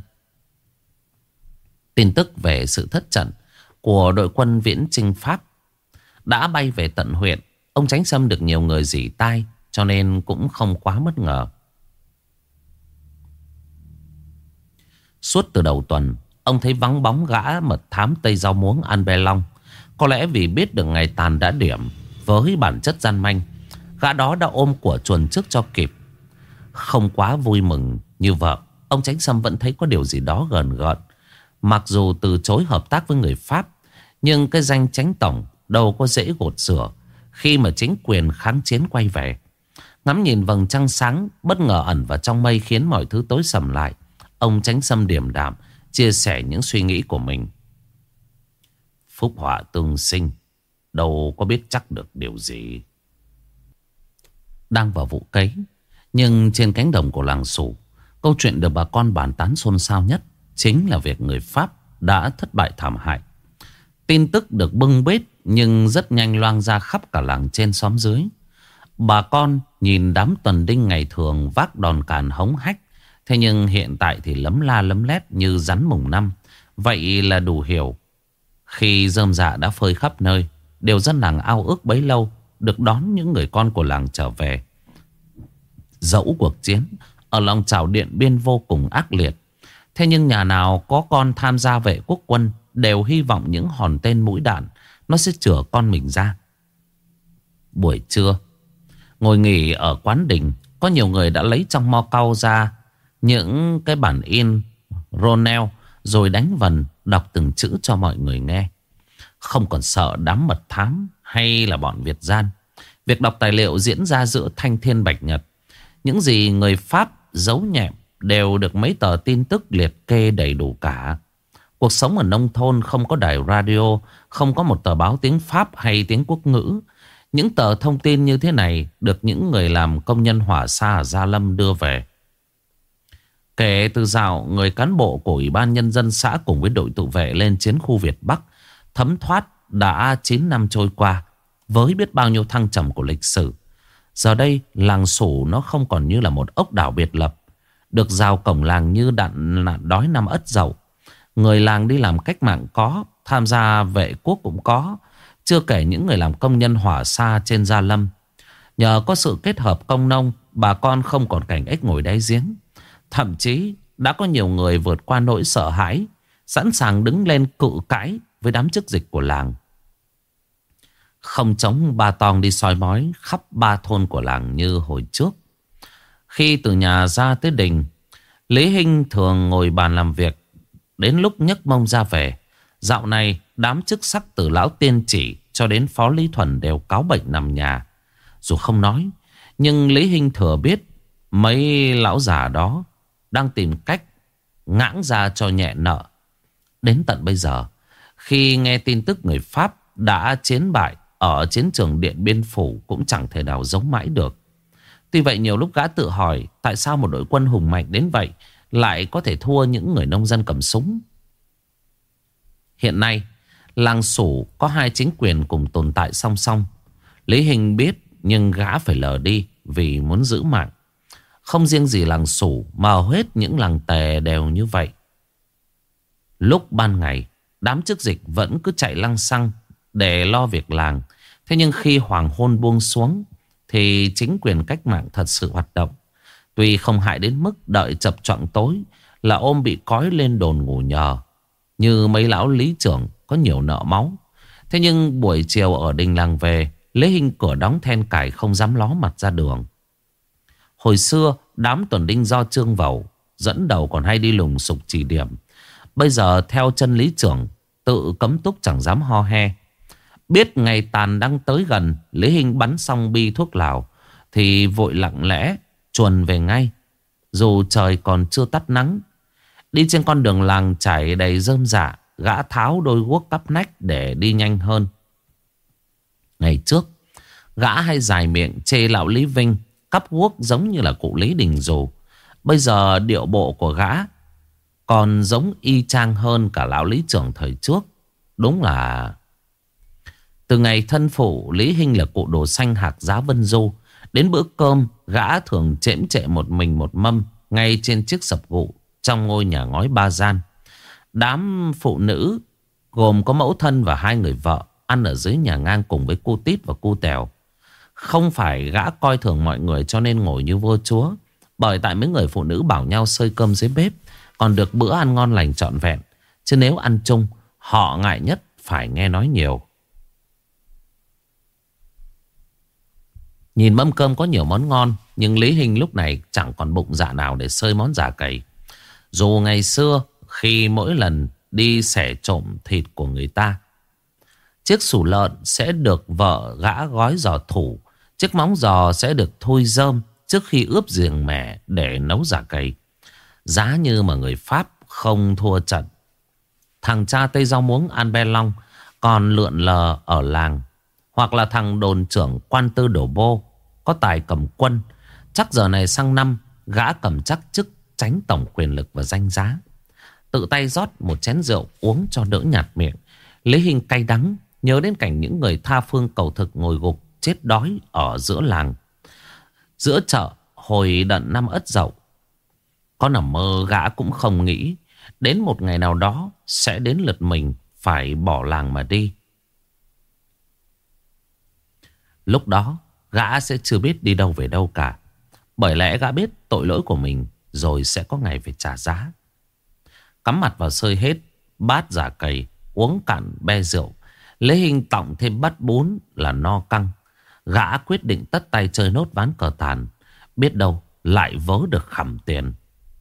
Tin tức về sự thất trận của đội quân viễn chinh Pháp đã bay về tận huyện. Ông Chánh Sâm được nhiều người rỉ tai, cho nên cũng không quá bất ngờ. Suốt từ đầu tuần, ông thấy vắng bóng gã mật thám Tây Rau Muống An Bê Long. Có lẽ vì biết được ngày tàn đã điểm, với bản chất gian manh, gã đó đã ôm của chuồn trước cho kịp. Không quá vui mừng như vợ, ông Chánh Sâm vẫn thấy có điều gì đó gờn gợn. Mặc dù từ chối hợp tác với người Pháp, nhưng cái danh Chánh Tổng đâu có dễ gột rửa khi mà chính quyền kháng chiến quay về. Ngắm nhìn vầng trăng sáng bất ngờ ẩn vào trong mây khiến mọi thứ tối sầm lại, ông Chánh Sâm điềm đạm chia sẻ những suy nghĩ của mình. Phúc họa tương sinh, đâu có biết chắc được điều gì. Đang vào vụ cấy, nhưng trên cánh đồng của làng Sủ, câu chuyện được bà con bàn tán xôn xao nhất chính là việc người Pháp đã thất bại thảm hại. Tin tức được bưng bết nhưng rất nhanh loang ra khắp cả làng trên xóm dưới. Bà con nhìn đám tuần đinh ngày thường vác đòn càn hống hách, thế nhưng hiện tại thì lấm la lấm lét như rắn mùng năm. Vậy là đủ hiểu. Khi rơm rạ đã phơi khắp nơi, điều dân làng ao ước bấy lâu được đón những người con của làng trở về. Dẫu cuộc chiến ở lòng chảo Điện Biên vô cùng ác liệt, thế nhưng nhà nào có con tham gia vệ quốc quân đều hy vọng những hòn tên mũi đạn nó sẽ chữa con mình ra. Buổi trưa, ngồi nghỉ ở quán đình, có nhiều người đã lấy trong mo cau ra những cái bản in Ronel rồi đánh vần đọc từng chữ cho mọi người nghe. Không còn sợ đám mật thám hay là bọn Việt gian. Việc đọc tài liệu diễn ra giữa thanh thiên bạch nhật. Những gì người Pháp giấu nhẹm đều được mấy tờ tin tức liệt kê đầy đủ cả. Cuộc sống ở nông thôn không có đài radio, không có một tờ báo tiếng Pháp hay tiếng quốc ngữ. Những tờ thông tin như thế này được những người làm công nhân hỏa xa ở Gia Lâm đưa về. Kể từ dạo người cán bộ của Ủy ban Nhân dân xã cùng với đội tự vệ lên chiến khu Việt Bắc, thấm thoát đã 9 năm trôi qua, với biết bao nhiêu thăng trầm của lịch sử. Giờ đây làng Sủ nó không còn như là một ốc đảo biệt lập, được rào cổng làng như đạn đói năm Ất Dậu. Người làng đi làm cách mạng có, tham gia vệ quốc cũng có, chưa kể những người làm công nhân hỏa xa trên Gia Lâm. Nhờ có sự kết hợp công nông, bà con không còn cảnh ếch ngồi đáy giếng. Thậm chí đã có nhiều người vượt qua nỗi sợ hãi, sẵn sàng đứng lên cự cãi với đám chức dịch của làng. Không chống ba tong đi soi mói khắp ba thôn của làng như hồi trước. Khi từ nhà ra tới đình, Lý Hinh thường ngồi bàn làm việc đến lúc nhấc mông ra về. Dạo này đám chức sắc từ lão tiên chỉ cho đến phó Lý Thuần đều cáu bệnh nằm nhà. Dù không nói, nhưng Lý Hinh thừa biết mấy lão già đó đang tìm cách ngãng ra cho nhẹ nợ. Đến tận bây giờ, khi nghe tin tức người Pháp đã chiến bại ở chiến trường Điện Biên Phủ cũng chẳng thể nào giấu mãi được. Tuy vậy nhiều lúc gã tự hỏi tại sao một đội quân hùng mạnh đến vậy lại có thể thua những người nông dân cầm súng. Hiện nay, làng Sủ có hai chính quyền cùng tồn tại song song. Lý Hinh biết nhưng gã phải lờ đi vì muốn giữ mạng. Không riêng gì làng Sủ mà hầu hết những làng Tề đều như vậy. Lúc ban ngày, đám chức dịch vẫn cứ chạy lăng xăng để lo việc làng. Thế nhưng khi hoàng hôn buông xuống thì chính quyền cách mạng thật sự hoạt động. Tuy không hại đến mức đợi chập choạng tối là ôm bị cói lên đồn ngủ nhờ như mấy lão lý trưởng có nhiều nợ máu. Thế nhưng buổi chiều ở đình làng về, Lý Hinh cửa đóng then cài không dám ló mặt ra đường. Hồi xưa đám tuần đinh do Trương Vẩu dẫn đầu còn hay đi lùng sục chỉ điểm. Bây giờ theo chân lý trưởng, tự cấm túc chẳng dám ho he. Biết ngày tàn đang tới gần, Lý Hinh bắn xong bi thuốc lào thì vội lặng lẽ chuồn về ngay. Dù trời còn chưa tắt nắng. Đi trên con đường làng trải đầy rơm rạ, gã tháo đôi guốc cắp nách để đi nhanh hơn. Ngày trước, gã hay dài miệng chê lão Lý Vinh cắp guốc giống như là cụ Lý Đình Dù. Bây giờ điệu bộ của gã còn giống y chang hơn cả lão lý trưởng thời trước. Đúng là từ ngày thân phụ Lý Hinh là cụ đồ xanh hạc giá Vân Du, đến bữa cơm gã thường chễm chệ một mình một mâm ngay trên chiếc sập gụ trong ngôi nhà ngói ba gian. Đám phụ nữ gồm có mẫu thân và hai người vợ ăn ở dưới nhà ngang cùng với cu Tít và cu Tèo. Không phải gã coi thường mọi người cho nên ngồi như vua chúa, bởi tại mấy người phụ nữ bảo nhau xơi cơm dưới bếp còn được bữa ăn ngon lành trọn vẹn. Chứ nếu ăn chung, họ ngại nhất phải nghe nói nhiều. Nhìn mâm cơm có nhiều món ngon, nhưng Lý Hinh lúc này chẳng còn bụng dạ nào để xơi món giả cầy. Dù ngày xưa khi mỗi lần đi xẻ trộm thịt của người ta, chiếc sủ lợn sẽ được vợ gã gói giò thủ, chiếc móng giò sẽ được thui rơm trước khi ướp giềng mẻ để nấu giả cầy. Giá như mà người Pháp không thua trận. Thằng cha Tây Rau Muống An Be Long còn lượn lờ ở làng, hoặc là thằng đồn trưởng Quan Tư Đổ Bô có tài cầm quân, chắc giờ này sang năm gã cầm chắc chức tránh tổng quyền lực và danh giá. Tự tay rót một chén rượu uống cho đỡ nhạt miệng, Lý Hinh cay đắng nhớ đến cảnh những người tha phương cầu thực ngồi gục chết đói ở giữa làng, giữa chợ hồi đận năm Ất Dậu. Có nằm mơ gã cũng không nghĩ đến một ngày nào đó sẽ đến lượt mình phải bỏ làng mà đi. Lúc đó gã sẽ chưa biết đi đâu về đâu cả, bởi lẽ gã biết tội lỗi của mình rồi sẽ có ngày phải trả giá. Cắm mặt vào sơi hết bát giả cầy, uống cạn be rượu, Lê Hinh tọng thêm bát bún là no căng. Gã quyết định tất tay chơi nốt ván cờ tàn, biết đâu lại vớ được khẩm tiền.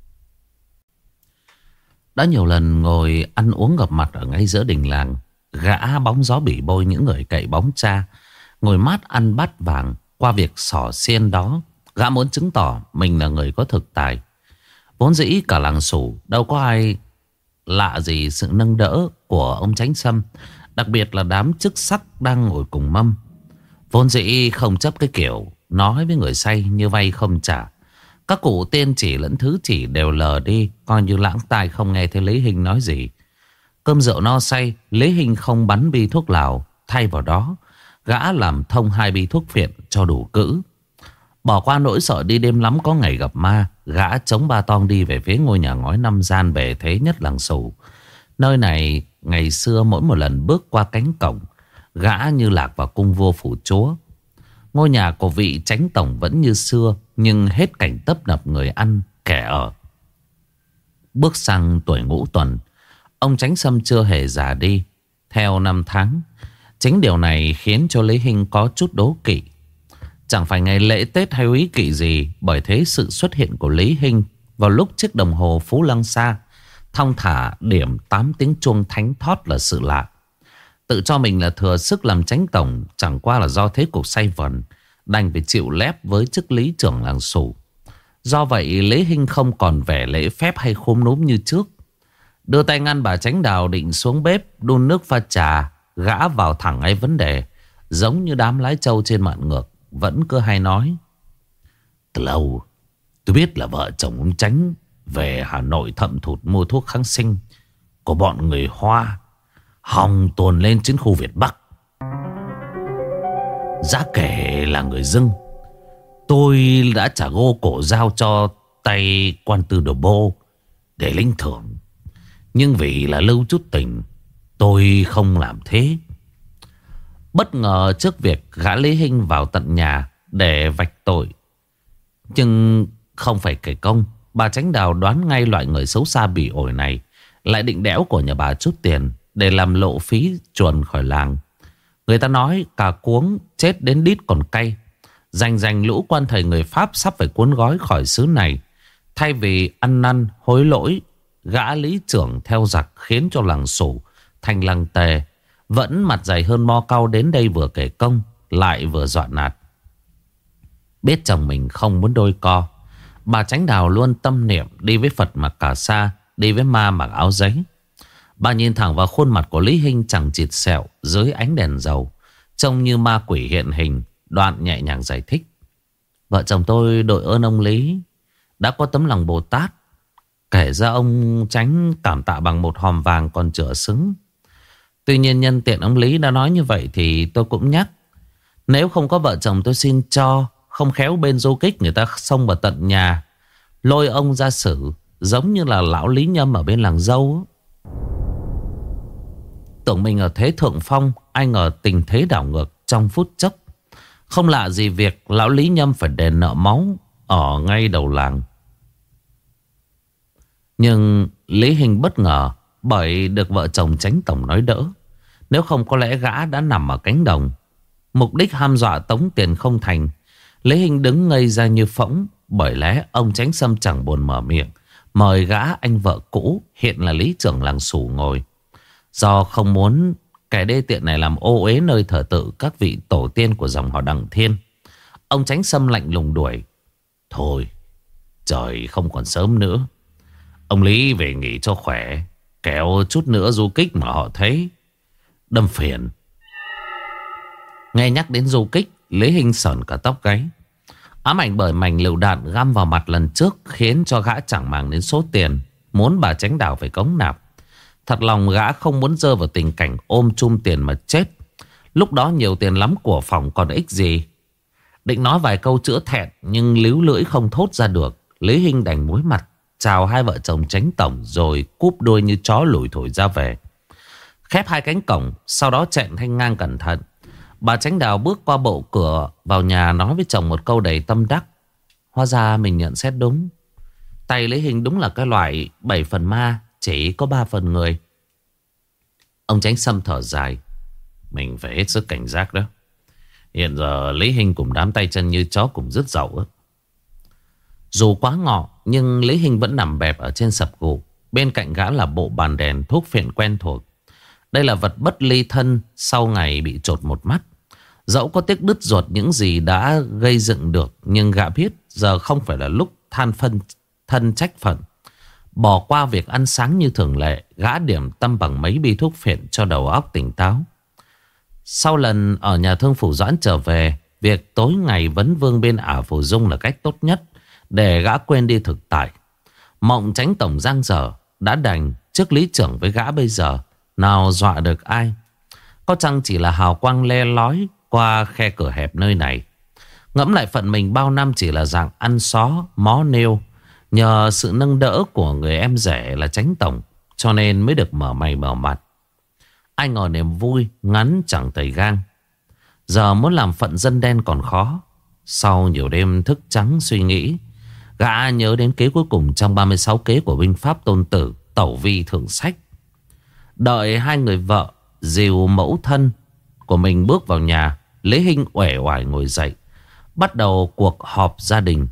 Đã nhiều lần ngồi ăn uống gặp mặt ở ngay giữa đình làng, gã bóng gió bỉ bôi những người cậy bóng cha, ngồi mát ăn bát vàng. Qua việc xỏ xiên đó, gã muốn chứng tỏ mình là người có thực tài. Vốn dĩ cả làng Sủ đâu có ai lạ gì sự nâng đỡ của ông Chánh Sâm, đặc biệt là đám chức sắc đang ngồi cùng mâm. Vốn dĩ không chấp cái kiểu nói với người say như vay không trả. Các cụ tiên chỉ lẫn thứ chỉ đều lờ đi, coi như lãng tai không nghe thấy Lý Hinh nói gì. Cơm rượu no say, Lý Hinh không bắn bi thuốc lào, thay vào đó gã làm thông 2 bi thuốc phiện cho đủ cữ. Bỏ qua nỗi sợ đi đêm lắm có ngày gặp ma, gã chống ba tong đi về phía ngôi nhà ngói 5 gian bề thế nhất làng Sủ. Nơi này ngày xưa mỗi một lần bước qua cánh cổng, gã như lạc vào cung vua phủ chúa. Ngôi nhà của vị chánh tổng vẫn như xưa, nhưng hết cảnh tấp nập người ăn kẻ ở. Bước sang tuổi ngũ tuần, ông Chánh Sâm chưa hề già đi. Theo năm tháng, Chính điều này khiến cho Lý Hinh có chút đố kỵ. Chẳng phải ngày lễ Tết hay úy kỵ gì, bởi thế sự xuất hiện của Lý Hinh vào lúc chiếc đồng hồ Phú Lăng Sa thong thả điểm 8 tiếng chuông thánh thót là sự lạ. Tự cho mình là thừa sức làm chánh tổng, chẳng qua là do thế cục say vần, đành phải chịu lép với chức lý trưởng làng Sủ. Do vậy Lý Hinh không còn vẻ lễ phép hay khúm núm như trước. Đưa tay ngăn bà Chánh Đào định xuống bếp đun nước pha trà, gã vào thẳng ngay vấn đề, giống như đám lái trâu trên mạn ngược, vẫn cứ hay nói: từ lâu tôi biết là vợ chồng ông Chánh về Hà Nội thậm thụt mua thuốc kháng sinh của bọn người Hoa, hòng tuồn lên chiến khu Việt Bắc. Giá kể là người dưng, tôi đã trả gô cổ giao cho tay quan tư đồ bô để lĩnh thưởng. Nhưng vì là lưu chút tình, tôi không làm thế. Bất ngờ trước việc gã Lý Hinh vào tận nhà để vạch tội, nhưng không phải kể công, bà Chánh Đào đoán ngay loại người xấu xa bỉ ổi này lại định đẽo của nhà bà chút tiền để làm lộ phí chuồn khỏi làng. Người ta nói cà cuống chết đến đít còn cay. Rành lũ quan thầy người Pháp sắp phải cuốn gói khỏi xứ này. Thay vì ăn năn hối lỗi, gã lý trưởng theo giặc khiến cho làng Sủ thành làng Tề vẫn mặt dày hơn mo cau đến đây vừa kể công lại vừa dọa nạt. Biết chồng mình không muốn đôi co, bà Chánh Đào luôn tâm niệm đi với Phật mặc cà sa, đi với ma mặc áo giấy. Bà nhìn thẳng vào khuôn mặt của Lý Hinh chẳng chịt sẹo dưới ánh đèn dầu, trông như ma quỷ hiện hình. Đoạn nhẹ nhàng giải thích: vợ chồng tôi đội ơn ông Lý đã có tấm lòng Bồ Tát, kể ra ông Chánh cảm tạ bằng một hòm vàng còn chữa xứng. Tuy nhiên nhân tiện ông Lý đã nói như vậy thì tôi cũng nhắc, nếu không có vợ chồng tôi xin cho, không khéo bên du kích người ta xông vào tận nhà lôi ông ra xử, giống như là lão Lý Nhâm ở bên làng Dâu. Tưởng mình ở thế thượng phong, ai ngờ tình thế đảo ngược trong phút chốc. Không lạ gì việc lão Lý Nhâm phải đền nợ máu ở ngay đầu làng. Nhưng Lý Hinh bất ngờ bởi được vợ chồng Chánh tổng nói đỡ. Nếu không có lẽ gã đã nằm ở cánh đồng. Mục đích ham dọa tống tiền không thành, Lý Hinh đứng ngây ra như phỗng. Bởi lẽ ông Chánh Sâm chẳng buồn mở miệng mời gã anh vợ cũ hiện là lý trưởng làng Sủ ngồi. Do không muốn kẻ đê tiện này làm ô uế nơi thờ tự các vị tổ tiên của dòng họ Đặng Thiên, ông Chánh Sâm lạnh lùng đuổi: thôi, trời không còn sớm nữa, ông Lý về nghỉ cho khỏe, kẻo chút nữa du kích mà họ thấy đâm phiền. Nghe nhắc đến du kích, Lý Hinh sởn cả tóc gáy. Ám ảnh bởi mảnh lựu đạn găm vào mặt lần trước khiến cho gã chẳng màng đến số tiền muốn bà Chánh Đào phải cống nạp. Thật lòng gã không muốn rơi vào tình cảnh ôm chum tiền mà chết. Lúc đó nhiều tiền lắm của phòng còn ích gì. Định nói vài câu chữa thẹn nhưng líu lưỡi không thốt ra được. Lý Hinh đành muối mặt chào hai vợ chồng Chánh tổng rồi cúp đuôi như chó lủi thổi ra về. Khép hai cánh cổng, sau đó chẹn thanh ngang cẩn thận. Bà Chánh Đào bước qua bộ cửa vào nhà nói với chồng một câu đầy tâm đắc: hóa ra mình nhận xét đúng. Tay Lý Hinh đúng là cái loại 7 phần ma, chỉ có 3 phần người. Ông Chánh Sâm thở dài: mình phải hết sức cảnh giác đó. Hiện giờ Lý Hinh cùng đám tay chân như chó cùng rứt dậu đó. Dù quá ngọ nhưng Lý Hinh vẫn nằm bẹp ở trên sập gụ. Bên cạnh gã là bộ bàn đèn thuốc phiện quen thuộc. Đây là vật bất ly thân sau ngày bị chột một mắt. Dẫu có tiếc đứt ruột những gì đã gây dựng được, nhưng gã biết giờ không phải là lúc than thân trách phận. Bỏ qua việc ăn sáng như thường lệ, gã điểm tâm bằng mấy bi thuốc phiện cho đầu óc tỉnh táo. Sau lần ở nhà thương Phủ Doãn trở về, việc tối ngày vấn vương bên Ả Phù Dung là cách tốt nhất để gã quên đi thực tại. Mộng Chánh tổng giang dở đã đành trước lý trưởng với gã bây giờ, nào dọa được ai. Có chăng chỉ là hào quang le lói qua khe cửa hẹp nơi này. Ngẫm lại phận mình bao năm chỉ là dạng ăn xó, mó nêu. Nhờ sự nâng đỡ của người em rể là Chánh tổng, cho nên mới được mở mày mở mặt. Ai ngờ niềm vui ngắn chẳng tầy gang. Giờ muốn làm phận dân đen còn khó. Sau nhiều đêm thức trắng suy nghĩ, gã nhớ đến kế cuối cùng trong 36 kế của binh pháp Tôn Tử, Tẩu Vi Thượng Sách. Đợi hai người vợ dìu mẫu thân của mình bước vào nhà, Lý Hinh uể oải ngồi dậy, bắt đầu cuộc họp gia đình.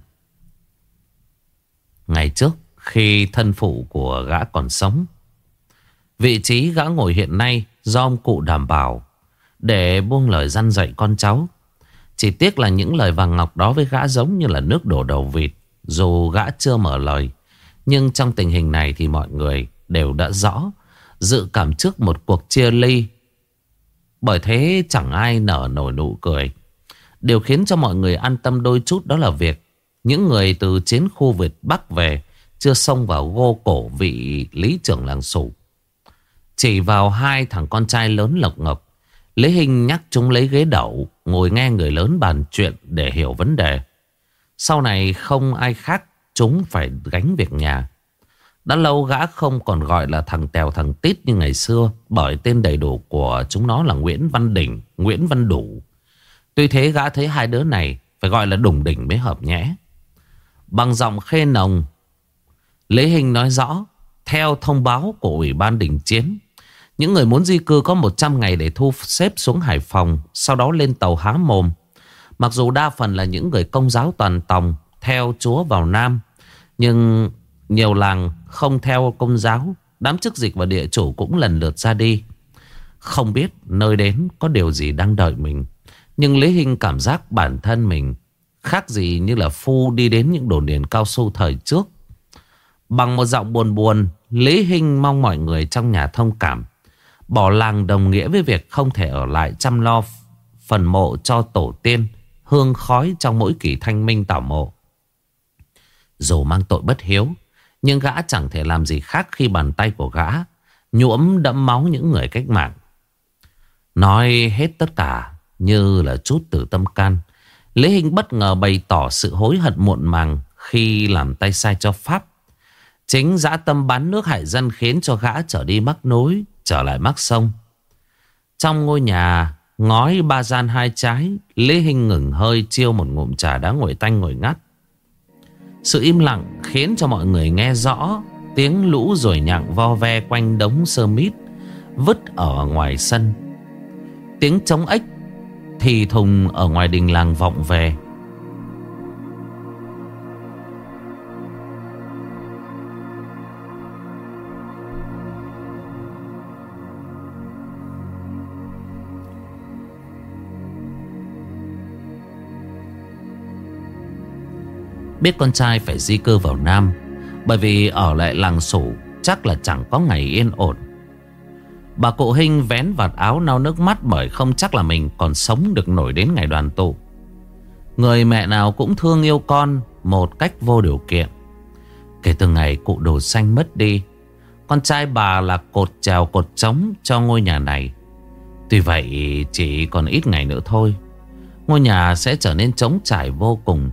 Ngày trước khi thân phụ của gã còn sống, vị trí gã ngồi hiện nay do ông cụ đảm bảo để buông lời răn dạy con cháu. Chỉ tiếc là những lời vàng ngọc đó với gã giống như là nước đổ đầu vịt. Dù gã chưa mở lời, nhưng trong tình hình này thì mọi người đều đã rõ dự cảm trước một cuộc chia ly. Bởi thế chẳng ai nở nổi nụ cười. Điều khiến cho mọi người an tâm đôi chút đó là việc những người từ chiến khu Việt Bắc về chưa xông vào gô cổ vị lý trưởng làng Sủ. Chỉ vào hai thằng con trai lớn lộc ngọc, Lý Hinh nhắc chúng lấy ghế đẩu, ngồi nghe người lớn bàn chuyện để hiểu vấn đề. Sau này không ai khác chúng phải gánh việc nhà. Đã lâu gã không còn gọi là thằng Tèo thằng Tít như ngày xưa, bởi tên đầy đủ của chúng nó là Nguyễn Văn Đỉnh, Nguyễn Văn Đủ. Tuy thế gã thấy hai đứa này phải gọi là Đủng Đỉnh mới hợp nhẽ. Bằng giọng khê nồng, Lý Hinh nói rõ, theo thông báo của Ủy ban Đình Chiến, những người muốn di cư có 100 ngày để thu xếp xuống Hải Phòng, sau đó lên tàu há mồm. Mặc dù đa phần là những người công giáo toàn tòng theo Chúa vào Nam, nhưng nhiều làng không theo công giáo, đám chức dịch và địa chủ cũng lần lượt ra đi. Không biết nơi đến có điều gì đang đợi mình, nhưng Lý Hinh cảm giác bản thân mình khác gì như là phu đi đến những đồn điền cao su thời trước. Bằng một giọng buồn buồn, Lý Hinh mong mọi người trong nhà thông cảm. Bỏ làng đồng nghĩa với việc không thể ở lại chăm lo phần mộ cho tổ tiên, hương khói trong mỗi kỳ thanh minh tảo mộ. Dù mang tội bất hiếu, nhưng gã chẳng thể làm gì khác khi bàn tay của gã nhuộm đẫm máu những người cách mạng. Nói hết tất cả như là chút từ tâm can, Lý Hinh bất ngờ bày tỏ sự hối hận muộn màng khi làm tay sai cho Pháp. Chính dã tâm bán nước hại dân khiến cho gã trở đi mắc nối, trở lại mắc sông. Trong ngôi nhà ngói 3 gian 2 trái, Lý Hinh ngừng hơi chiêu một ngụm trà đá nguội tanh nguội ngắt. Sự im lặng khiến cho mọi người nghe rõ tiếng lũ ruồi nhặng vo ve quanh đống sơ mít vứt ở ngoài sân. Tiếng trống ếch thì thùng ở ngoài đình làng vọng về. Biết con trai phải di cư vào Nam, bởi vì ở lại làng Sủ chắc là chẳng có ngày yên ổn. Bà cụ Hinh vén vạt áo lau nước mắt, bởi không chắc là mình còn sống được nổi đến ngày đoàn tụ. Người mẹ nào cũng thương yêu con một cách vô điều kiện. Kể từ ngày cụ Đồ Xanh mất đi, con trai bà là cột chèo cột trống cho ngôi nhà này. Tuy vậy chỉ còn ít ngày nữa thôi, ngôi nhà sẽ trở nên trống trải vô cùng.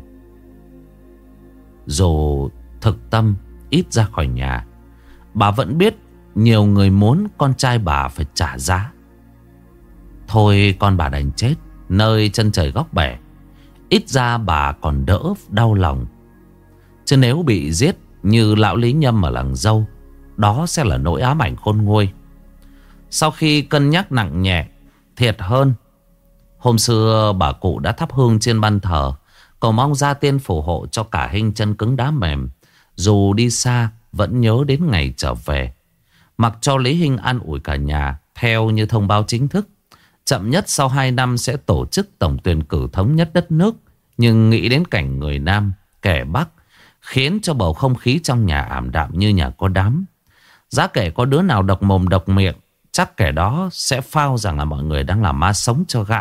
Dù thực tâm ít ra khỏi nhà, bà vẫn biết nhiều người muốn con trai bà phải trả giá. Thôi con bà đành chết nơi chân trời góc bể, ít ra bà còn đỡ đau lòng. Chứ nếu bị giết như lão Lý Nhâm ở làng Dâu, đó sẽ là nỗi ám ảnh khôn nguôi. Sau khi cân nhắc nặng nhẹ thiệt hơn, hôm xưa bà cụ đã thắp hương trên ban thờ, cầu mong gia tiên phù hộ cho cả Hinh chân cứng đá mềm. Dù đi xa vẫn nhớ đến ngày trở về. Mặc cho Lý Hinh an ủi cả nhà, theo như thông báo chính thức, chậm nhất sau 2 năm sẽ tổ chức tổng tuyển cử thống nhất đất nước. Nhưng nghĩ đến cảnh người Nam kẻ Bắc khiến cho bầu không khí trong nhà ảm đạm như nhà có đám. Giá kể có đứa nào độc mồm độc miệng, chắc kẻ đó sẽ phao rằng là mọi người đang làm ma sống cho gã.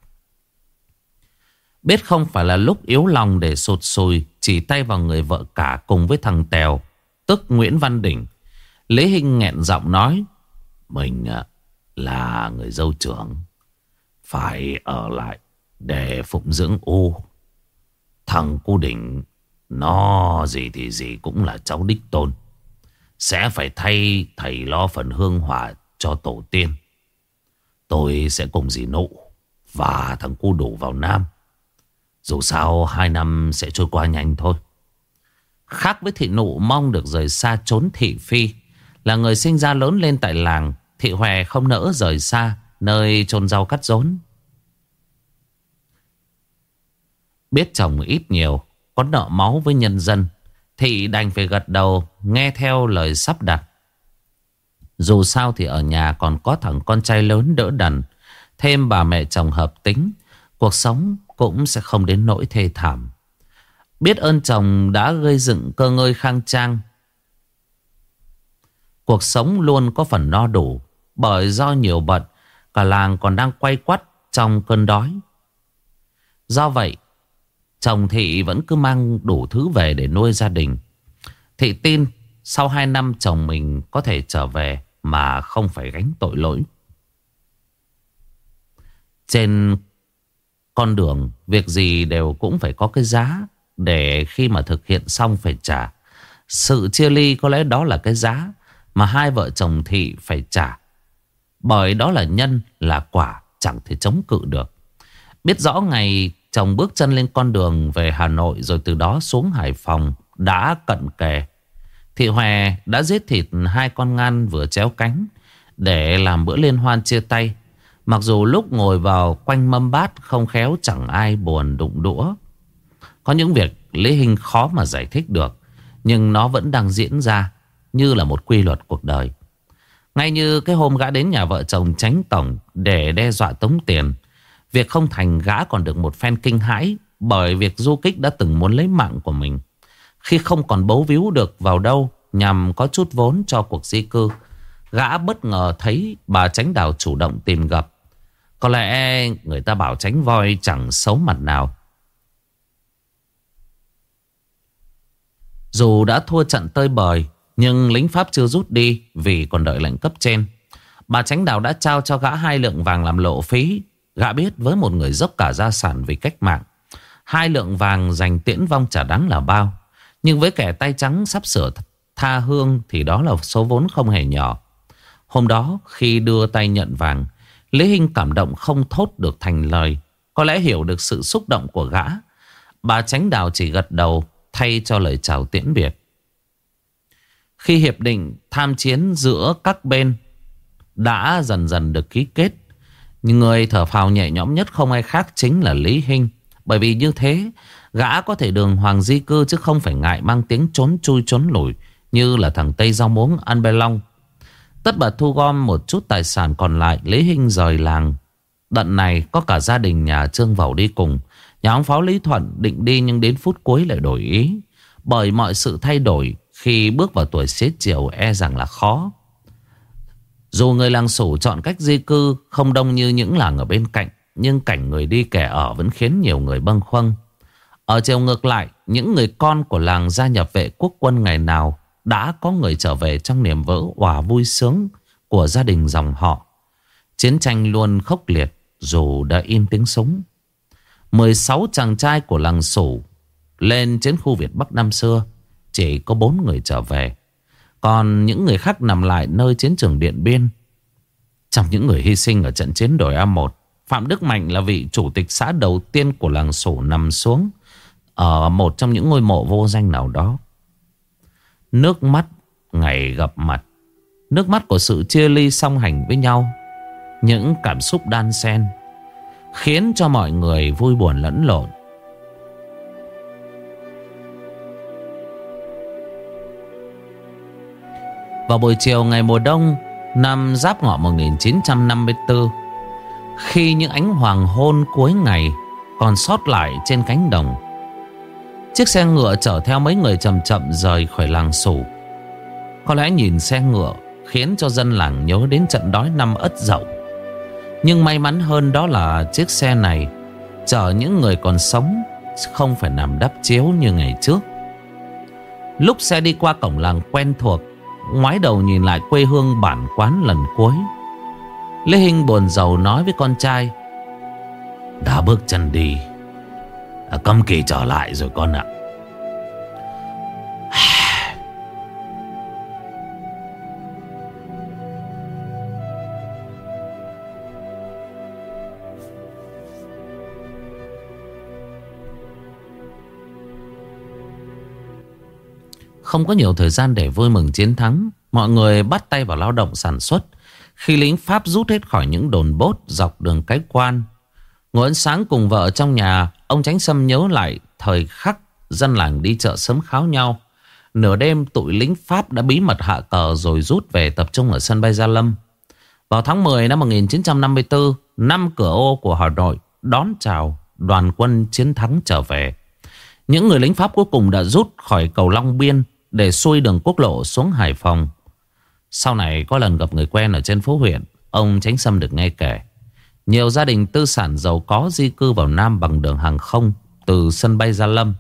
Biết không phải là lúc yếu lòng để sụt sùi chỉ tay vào người vợ cả cùng với thằng Tèo, tức Nguyễn Văn Đỉnh, Lý Hinh nghẹn giọng nói: mình là người dâu trưởng, phải ở lại để phụng dưỡng U. Thằng cu Đỉnh nó gì thì gì cũng là cháu đích tôn, sẽ phải thay thầy lo phần hương hỏa cho tổ tiên. Tôi sẽ cùng dì Nụ và thằng cu Đủ vào Nam. Dù sao 2 năm sẽ trôi qua nhanh thôi. Khác với thị Nụ mong được rời xa trốn thị phi, là người sinh ra lớn lên tại làng, thị Hòe không nỡ rời xa nơi chôn rau cắt rốn. Biết chồng ít nhiều, có nợ máu với nhân dân, Thị đành phải gật đầu nghe theo lời sắp đặt. Dù sao thì ở nhà còn có thằng con trai lớn đỡ đần, thêm bà mẹ chồng hợp tính, cuộc sống cũng sẽ không đến nỗi thê thảm. Biết ơn chồng đã gây dựng cơ ngơi khang trang, cuộc sống luôn có phần no đủ. Bởi do nhiều bận, cả làng còn đang quay quắt trong cơn đói. Do vậy chồng Thị vẫn cứ mang đủ thứ về để nuôi gia đình. Thị tin sau 2 năm chồng mình có thể trở về mà không phải gánh tội lỗi. Trên con đường, việc gì đều cũng phải có cái giá để khi mà thực hiện xong phải trả. Sự chia ly có lẽ đó là cái giá mà hai vợ chồng Thị phải trả. Bởi đó là nhân là quả, chẳng thể chống cự được. Biết rõ ngày chồng bước chân lên con đường về Hà Nội rồi từ đó xuống Hải Phòng đã cận kề, Thị Hòe đã giết thịt 2 con ngan vừa chéo cánh để làm bữa liên hoan chia tay. Mặc dù lúc ngồi vào quanh mâm bát không khéo chẳng ai buồn đụng đũa. Có những việc Lý Hinh khó mà giải thích được, nhưng nó vẫn đang diễn ra như là một quy luật cuộc đời. Ngay như cái hôm gã đến nhà vợ chồng Chánh Tổng để đe dọa tống tiền, việc không thành gã còn được một phen kinh hãi bởi việc du kích đã từng muốn lấy mạng của mình. Khi không còn bấu víu được vào đâu nhằm có chút vốn cho cuộc di cư, gã bất ngờ thấy bà Chánh Đào chủ động tìm gặp. Có lẽ người ta bảo tránh voi chẳng xấu mặt nào. Dù đã thua trận tơi bời, nhưng lính Pháp chưa rút đi vì còn đợi lệnh cấp trên. Bà Chánh Đào đã trao cho gã 2 lượng vàng làm lộ phí. Gã biết với một người dốc cả gia sản vì cách mạng, 2 lượng vàng dành tiễn vong chả đáng là bao. Nhưng với kẻ tay trắng sắp sửa tha hương thì đó là số vốn không hề nhỏ. Hôm đó khi đưa tay nhận vàng, Lý Hinh cảm động không thốt được thành lời. Có lẽ hiểu được sự xúc động của gã, bà Chánh Đào chỉ gật đầu thay cho lời chào tiễn biệt. Khi hiệp định tham chiến giữa các bên đã dần dần được ký kết, nhưng người thở phào nhẹ nhõm nhất không ai khác chính là Lý Hinh. Bởi vì như thế gã có thể đường hoàng di cư chứ không phải ngại mang tiếng trốn chui trốn lủi như là thằng Tây rau muống ăn bê long. Tất bật thu gom một chút tài sản còn lại, Lý Hinh rời làng. Đợt này có cả gia đình nhà Trương Vẩu đi cùng. Nhà ông Pháo Lý Thuận định đi nhưng đến phút cuối lại đổi ý. Bởi mọi sự thay đổi khi bước vào tuổi xế chiều e rằng là khó. Dù người làng Sủ chọn cách di cư không đông như những làng ở bên cạnh, nhưng cảnh người đi kẻ ở vẫn khiến nhiều người bâng khuâng. Ở chiều ngược lại, những người con của làng gia nhập vệ quốc quân ngày nào đã có người trở về trong niềm vỡ òa vui sướng của gia đình dòng họ. Chiến tranh luôn khốc liệt dù đã im tiếng súng. 16 chàng trai của làng Sủ lên chiến khu Việt Bắc năm xưa, chỉ có 4 người trở về. Còn những người khác nằm lại nơi chiến trường Điện Biên. Trong những người hy sinh ở trận chiến đồi A1, Phạm Đức Mạnh là vị chủ tịch xã đầu tiên của làng Sủ nằm xuống ở một trong những ngôi mộ vô danh nào đó. Nước mắt ngày gặp mặt, nước mắt của sự chia ly song hành với nhau, những cảm xúc đan xen khiến cho mọi người vui buồn lẫn lộn. Vào buổi chiều ngày mùa đông năm Giáp Ngọ 1954, khi những ánh hoàng hôn cuối ngày còn sót lại trên cánh đồng, chiếc xe ngựa chở theo mấy người chậm chậm rời khỏi làng Sủ. Có lẽ nhìn xe ngựa khiến cho dân làng nhớ đến trận đói năm Ất Dậu. Nhưng may mắn hơn đó là chiếc xe này chở những người còn sống, không phải nằm đắp chiếu như ngày trước. Lúc xe đi qua cổng làng quen thuộc, ngoái đầu nhìn lại quê hương bản quán lần cuối, Lê Hinh buồn rầu nói với con trai: đã bước chân đi, cấm kỳ trở lại rồi con ạ. Không có nhiều thời gian để vui mừng chiến thắng. Mọi người bắt tay vào lao động sản xuất. Khi lính Pháp rút hết khỏi những đồn bốt dọc đường Cái Quan, ngồi ăn sáng cùng vợ trong nhà, ông Chánh Sâm nhớ lại thời khắc dân làng đi chợ sớm kháo nhau. Nửa đêm tụi lính Pháp đã bí mật hạ cờ rồi rút về tập trung ở sân bay Gia Lâm. Vào tháng 10 năm 1954, năm cửa ô của Hà Nội đón chào đoàn quân chiến thắng trở về. Những người lính Pháp cuối cùng đã rút khỏi cầu Long Biên để xuôi đường quốc lộ xuống Hải Phòng. Sau này có lần gặp người quen ở trên phố huyện, ông Chánh Sâm được nghe kể nhiều gia đình tư sản giàu có di cư vào Nam bằng đường hàng không từ sân bay Gia Lâm.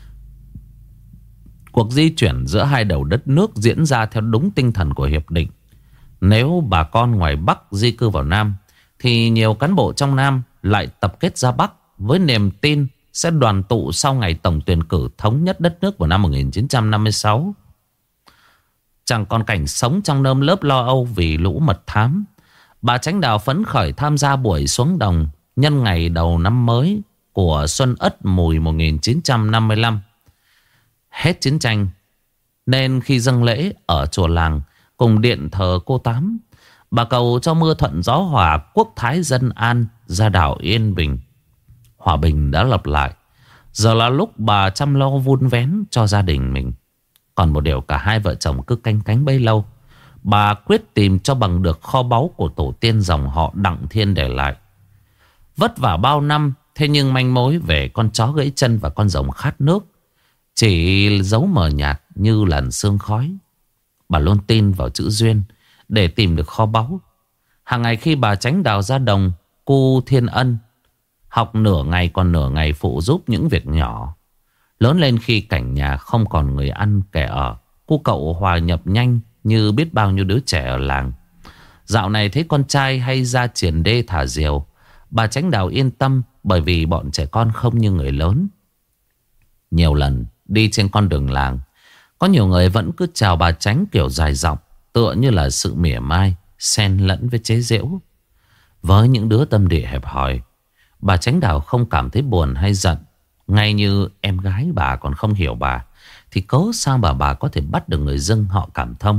Cuộc di chuyển giữa hai đầu đất nước diễn ra theo đúng tinh thần của hiệp định. Nếu bà con ngoài Bắc di cư vào Nam thì nhiều cán bộ trong Nam lại tập kết ra Bắc với niềm tin sẽ đoàn tụ sau ngày tổng tuyển cử thống nhất đất nước vào năm 1956. Chẳng còn cảnh sống trong nơm lớp lo âu vì lũ mật thám. Bà Chánh Đào phấn khởi tham gia buổi xuống đồng nhân ngày đầu năm mới của Xuân Ất Mùi 1955. Hết chiến tranh nên khi dâng lễ ở chùa làng cùng điện thờ cô Tám, bà cầu cho mưa thuận gió hòa, quốc thái dân an, gia đảo yên bình. Hòa bình đã lập lại. Giờ là lúc bà chăm lo vun vén cho gia đình mình. Còn một điều cả hai vợ chồng cứ canh cánh bấy lâu, bà quyết tìm cho bằng được kho báu của tổ tiên dòng họ Đặng Thiên để lại. Vất vả bao năm, thế nhưng manh mối về con chó gãy chân và con rồng khát nước chỉ giấu mờ nhạt như làn sương khói. Bà luôn tin vào chữ duyên để tìm được kho báu. Hàng ngày khi bà Chánh Đào ra đồng cu Thiên Ân, học nửa ngày còn nửa ngày phụ giúp những việc nhỏ. Lớn lên khi cảnh nhà không còn người ăn kẻ ở, cô cậu hòa nhập nhanh như biết bao nhiêu đứa trẻ ở làng. Dạo này thấy con trai hay ra triển đê thả diều, bà Chánh Đào yên tâm bởi vì bọn trẻ con không như người lớn. Nhiều lần đi trên con đường làng, có nhiều người vẫn cứ chào bà Chánh kiểu dài dòng, tựa như là sự mỉa mai xen lẫn với chế giễu. Với những đứa tâm địa hẹp hòi, bà Chánh Đào không cảm thấy buồn hay giận. Ngay như em gái bà còn không hiểu bà, thì cớ sao bà có thể bắt được người dân họ cảm thông.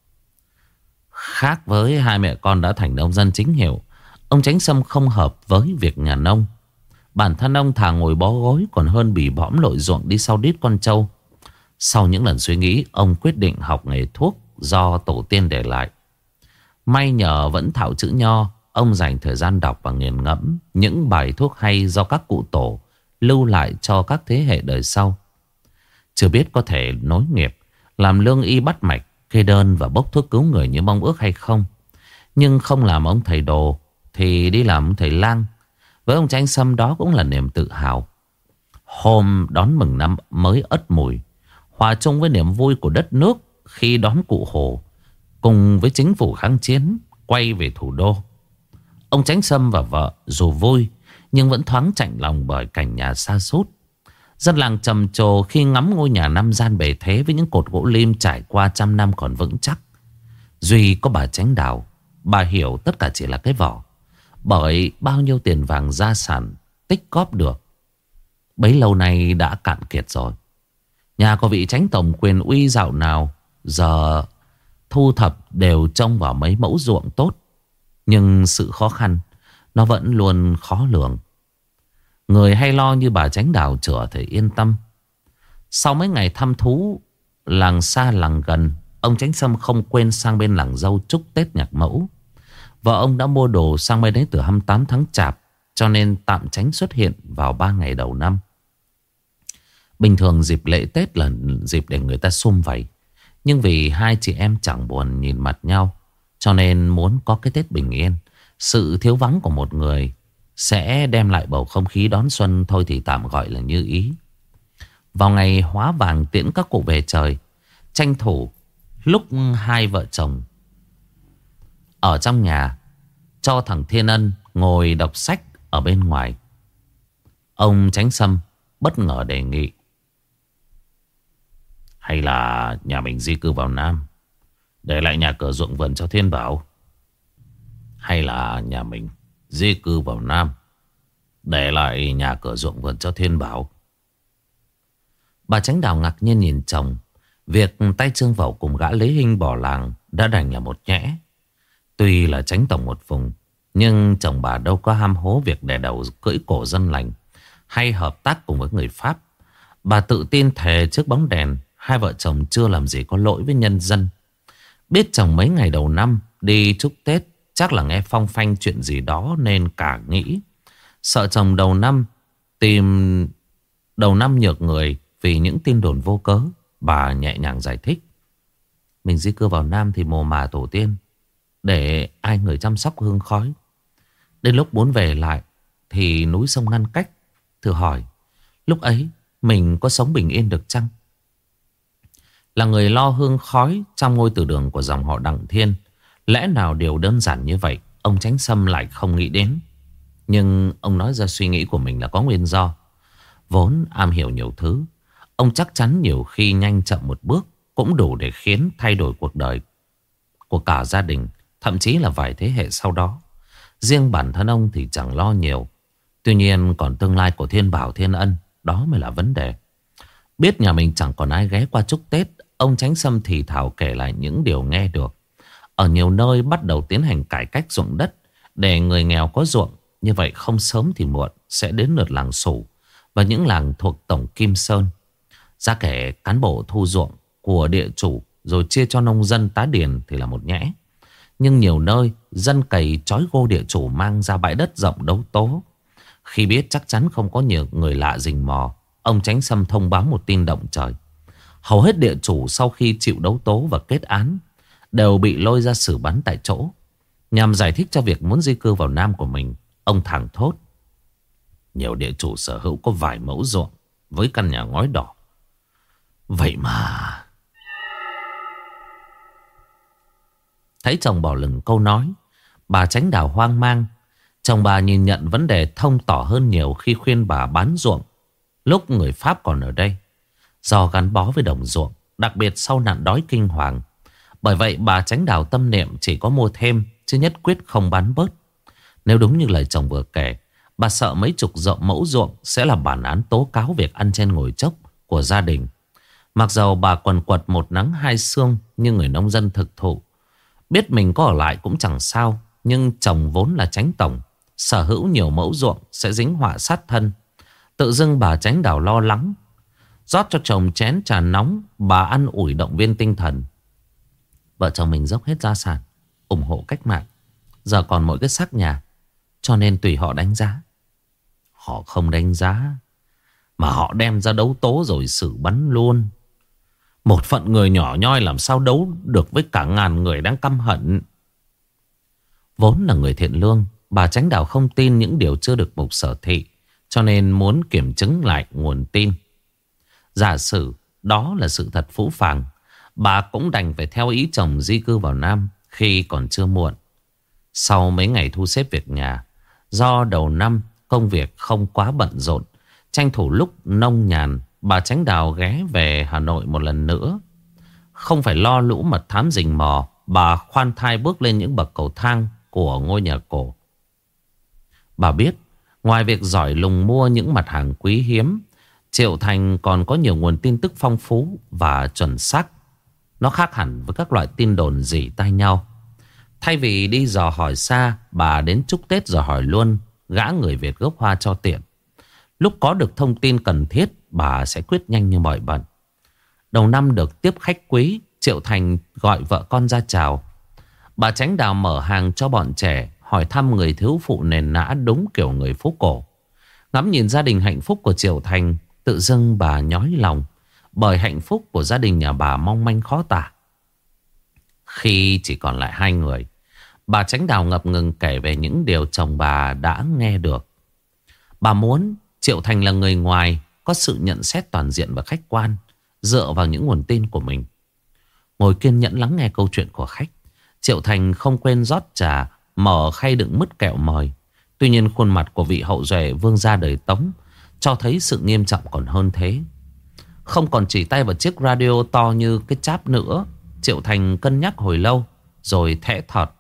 Khác với hai mẹ con đã thành nông dân chính hiệu, ông Chánh Sâm không hợp với việc nhà nông. Bản thân ông thà ngồi bó gối còn hơn bì bõm lội ruộng đi sau đít con trâu. Sau những lần suy nghĩ, ông quyết định học nghề thuốc do tổ tiên để lại. May nhờ vẫn thạo chữ nho, ông dành thời gian đọc và nghiền ngẫm những bài thuốc hay do các cụ tổ lưu lại cho các thế hệ đời sau. Chưa biết có thể nối nghiệp làm lương y bắt mạch, kê đơn và bốc thuốc cứu người như mong ước hay không. Nhưng không làm ông thầy đồ thì đi làm ông thầy lang. Với ông Chánh Sâm đó cũng là niềm tự hào. Hôm đón mừng năm mới Ất Mùi, hòa chung với niềm vui của đất nước khi đón cụ Hồ cùng với chính phủ kháng chiến quay về thủ đô, ông Chánh Sâm và vợ dù vui nhưng vẫn thoáng chạnh lòng bởi cảnh nhà sa sút. Dân làng trầm trồ khi ngắm ngôi nhà năm gian bề thế với những cột gỗ lim trải qua trăm năm còn vững chắc. Duy có bà Chánh Đào, bà hiểu tất cả chỉ là cái vỏ. Bởi bao nhiêu tiền vàng gia sản tích góp được bấy lâu nay đã cạn kiệt rồi. Nhà có vị Chánh tổng quyền uy dạo nào giờ thu thập đều trông vào mấy mẫu ruộng tốt. Nhưng sự khó khăn nó vẫn luôn khó lường. Người hay lo như bà Chánh Đào chữa thì yên tâm. Sau mấy ngày thăm thú làng xa làng gần, ông Chánh Sâm không quên sang bên làng dâu chúc Tết nhạc mẫu. Vợ ông đã mua đồ sang bên đấy từ 28 tháng Chạp, cho nên tạm tránh xuất hiện vào 3 ngày đầu năm. Bình thường dịp lễ Tết là dịp để người ta sum vầy. Nhưng vì hai chị em chẳng buồn nhìn mặt nhau, cho nên muốn có cái Tết bình yên. Sự thiếu vắng của một người sẽ đem lại bầu không khí đón xuân thôi thì tạm gọi là như ý. Vào ngày hóa vàng tiễn các cụ về trời, tranh thủ lúc hai vợ chồng ở trong nhà cho thằng Thiên Ân ngồi đọc sách ở bên ngoài, ông Chánh Sâm bất ngờ đề nghị: hay là nhà mình di cư vào Nam, để lại nhà cửa ruộng vườn cho Thiên Bảo? Hay là nhà mình di cư vào Nam, để lại nhà cửa ruộng vườn cho Thiên Bảo? Bà Chánh Đào ngạc nhiên nhìn chồng. Việc tay Trương Vẩu cùng gã Lý Hinh bỏ làng đã đành là một nhẽ. Tuy là Chánh tổng một vùng, nhưng chồng bà đâu có ham hố việc đè đầu cưỡi cổ dân lành hay hợp tác cùng với người Pháp. Bà tự tin thề trước bóng đèn hai vợ chồng chưa làm gì có lỗi với nhân dân. Biết chồng mấy ngày đầu năm đi chúc Tết chắc là nghe phong phanh chuyện gì đó nên cả nghĩ. Sợ chồng đầu năm nhược người vì những tin đồn vô cớ, bà nhẹ nhàng giải thích. Mình di cư vào Nam thì mồ mả tổ tiên, để ai người chăm sóc hương khói. Đến lúc muốn về lại thì núi sông ngăn cách. Thử hỏi lúc ấy mình có sống bình yên được chăng? Là người lo hương khói trong ngôi từ đường của dòng họ Đặng Thiên, lẽ nào điều đơn giản như vậy ông Chánh Sâm lại không nghĩ đến. Nhưng ông nói ra suy nghĩ của mình là có nguyên do. Vốn am hiểu nhiều thứ, ông chắc chắn nhiều khi nhanh chậm một bước cũng đủ để khiến thay đổi cuộc đời của cả gia đình, thậm chí là vài thế hệ sau đó. Riêng bản thân ông thì chẳng lo nhiều. Tuy nhiên còn tương lai của Thiên Bảo Thiên Ân, đó mới là vấn đề. Biết nhà mình chẳng còn ai ghé qua chúc Tết, ông Chánh Sâm thì thào kể lại những điều nghe được. Ở nhiều nơi bắt đầu tiến hành cải cách ruộng đất để người nghèo có ruộng. Như vậy không sớm thì muộn sẽ đến lượt làng Sủ và những làng thuộc tổng Kim Sơn. Giá kể cán bộ thu ruộng của địa chủ rồi chia cho nông dân tá điền thì là một nhẽ. Nhưng nhiều nơi dân cày trói gô địa chủ mang ra bãi đất rộng đấu tố. Khi biết chắc chắn không có nhiều người lạ rình mò, ông Chánh Sâm thông báo một tin động trời. Hầu hết địa chủ sau khi chịu đấu tố và kết án đều bị lôi ra xử bắn tại chỗ. Nhằm giải thích cho việc muốn di cư vào Nam của mình, ông thẳng thốt: nhiều địa chủ sở hữu có vài mẫu ruộng với căn nhà ngói đỏ. Vậy mà... Thấy chồng bỏ lửng câu nói, bà Chánh Đào hoang mang. Chồng bà nhìn nhận vấn đề thông tỏ hơn nhiều khi khuyên bà bán ruộng lúc người Pháp còn ở đây. Do gắn bó với đồng ruộng, đặc biệt sau nạn đói kinh hoàng. Bởi vậy bà Chánh Đào tâm niệm chỉ có mua thêm, chứ nhất quyết không bán bớt. Nếu đúng như lời chồng vừa kể, bà sợ mấy chục mẫu ruộng sẽ là bản án tố cáo việc ăn trên ngồi chốc của gia đình. Mặc dầu bà quần quật một nắng hai sương như người nông dân thực thụ, biết mình có ở lại cũng chẳng sao. Nhưng chồng vốn là Chánh tổng, sở hữu nhiều mẫu ruộng sẽ dính họa sát thân. Tự dưng bà Chánh Đào lo lắng, rót cho chồng chén trà nóng. Bà ăn ủi động viên tinh thần. Vợ chồng mình dốc hết gia sản ủng hộ cách mạng, giờ còn mỗi cái xác nhà, cho nên tùy họ đánh giá. Họ không đánh giá, mà họ đem ra đấu tố rồi xử bắn luôn. Một phận người nhỏ nhoi làm sao đấu được với cả ngàn người đang căm hận. Vốn là người thiện lương, bà Chánh Đào không tin những điều chưa được mục sở thị, cho nên muốn kiểm chứng lại nguồn tin. Giả sử đó là sự thật phũ phàng, bà cũng đành phải theo ý chồng di cư vào Nam khi còn chưa muộn. Sau mấy ngày thu xếp việc nhà, do đầu năm công việc không quá bận rộn, tranh thủ lúc nông nhàn, bà Chánh Đào ghé về Hà Nội một lần nữa. Không phải lo lũ mật thám rình mò, bà khoan thai bước lên những bậc cầu thang của ngôi nhà cổ. Bà biết, ngoài việc giỏi lùng mua những mặt hàng quý hiếm, Triệu Thành còn có nhiều nguồn tin tức phong phú và chuẩn xác. Nó khác hẳn với các loại tin đồn rỉ tai nhau. Thay vì đi dò hỏi xa, bà đến chúc Tết dò hỏi luôn gã người Việt gốc Hoa cho tiện. Lúc có được thông tin cần thiết, bà sẽ quyết nhanh như mọi bận. Đầu năm được tiếp khách quý, Triệu Thành gọi vợ con ra chào. Bà Chánh Đào mở hàng cho bọn trẻ, hỏi thăm người thiếu phụ nền nã đúng kiểu người phố cổ. Ngắm nhìn gia đình hạnh phúc của Triệu Thành, tự dưng bà nhói lòng. Bởi hạnh phúc của gia đình nhà bà mong manh khó tả. Khi chỉ còn lại hai người, bà Chánh Đào ngập ngừng kể về những điều chồng bà đã nghe được. Bà muốn Triệu Thành là người ngoài, có sự nhận xét toàn diện và khách quan, dựa vào những nguồn tin của mình. Ngồi kiên nhẫn lắng nghe câu chuyện của khách, Triệu Thành không quên rót trà, mở khay đựng mứt kẹo mời. Tuy nhiên khuôn mặt của vị hậu duệ vương gia đời Tống cho thấy sự nghiêm trọng còn hơn thế. Không còn chỉ tay vào chiếc radio to như cái cháp nữa, Triệu Thành cân nhắc hồi lâu rồi thẽ thọt: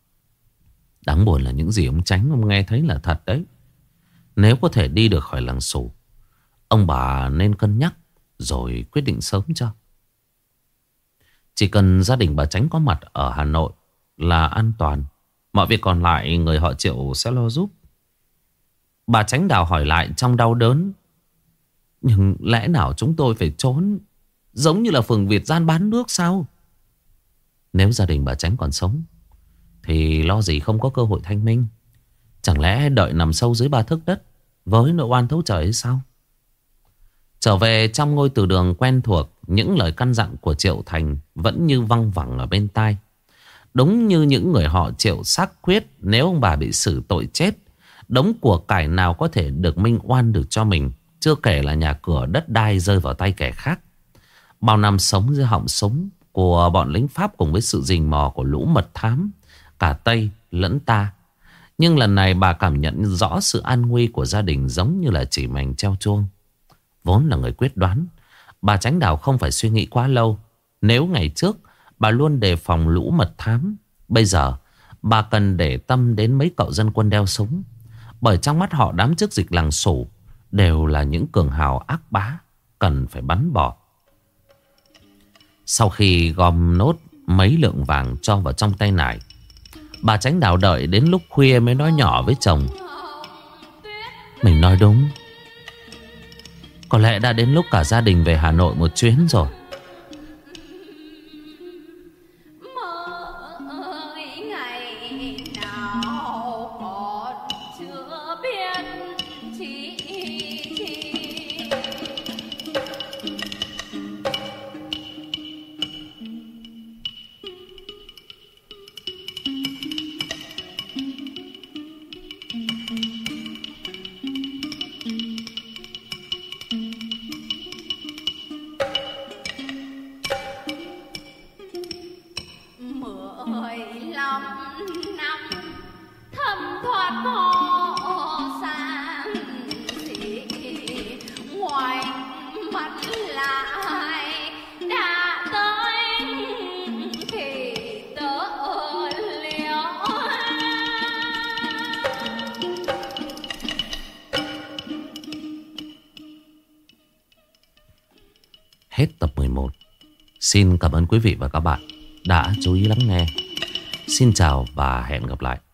đáng buồn là những gì ông Chánh ông nghe thấy là thật đấy. Nếu có thể đi được khỏi làng Sủ, ông bà nên cân nhắc rồi quyết định sớm cho. Chỉ cần gia đình bà Chánh có mặt ở Hà Nội là an toàn. Mọi việc còn lại người họ Triệu sẽ lo giúp. Bà Chánh Đào hỏi lại trong đau đớn. Nhưng lẽ nào chúng tôi phải trốn giống như là phường Việt Gian bán nước sao? Nếu gia đình bà Chánh còn sống thì lo gì không có cơ hội thanh minh. Chẳng lẽ đợi nằm sâu dưới 3 thước đất với nỗi oan thấu trời hay sao? Trở về trong ngôi từ đường quen thuộc, những lời căn dặn của Triệu Thành vẫn như văng vẳng ở bên tai. Đúng như những người họ Triệu xác quyết, nếu ông bà bị xử tội chết, đống của cải nào có thể được minh oan được cho mình. Chưa kể là nhà cửa đất đai rơi vào tay kẻ khác. Bao năm sống dưới họng súng của bọn lính Pháp cùng với sự rình mò của lũ mật thám, cả Tây lẫn ta. Nhưng lần này bà cảm nhận rõ sự an nguy của gia đình giống như là chỉ mảnh treo chuông. Vốn là người quyết đoán, bà Chánh Đào không phải suy nghĩ quá lâu. Nếu ngày trước bà luôn đề phòng lũ mật thám, bây giờ bà cần để tâm đến mấy cậu dân quân đeo súng. Bởi trong mắt họ đám chức dịch làng Sủ đều là những cường hào ác bá, cần phải bắn bỏ. Sau khi gom nốt mấy lượng vàng cho vào trong tay nải, bà Chánh Đào đợi đến lúc khuya mới nói nhỏ với chồng. Mình nói đúng, có lẽ đã đến lúc cả gia đình về Hà Nội một chuyến rồi. Hết tập 11. Xin cảm ơn quý vị và các bạn đã chú ý lắng nghe. Xin chào và hẹn gặp lại.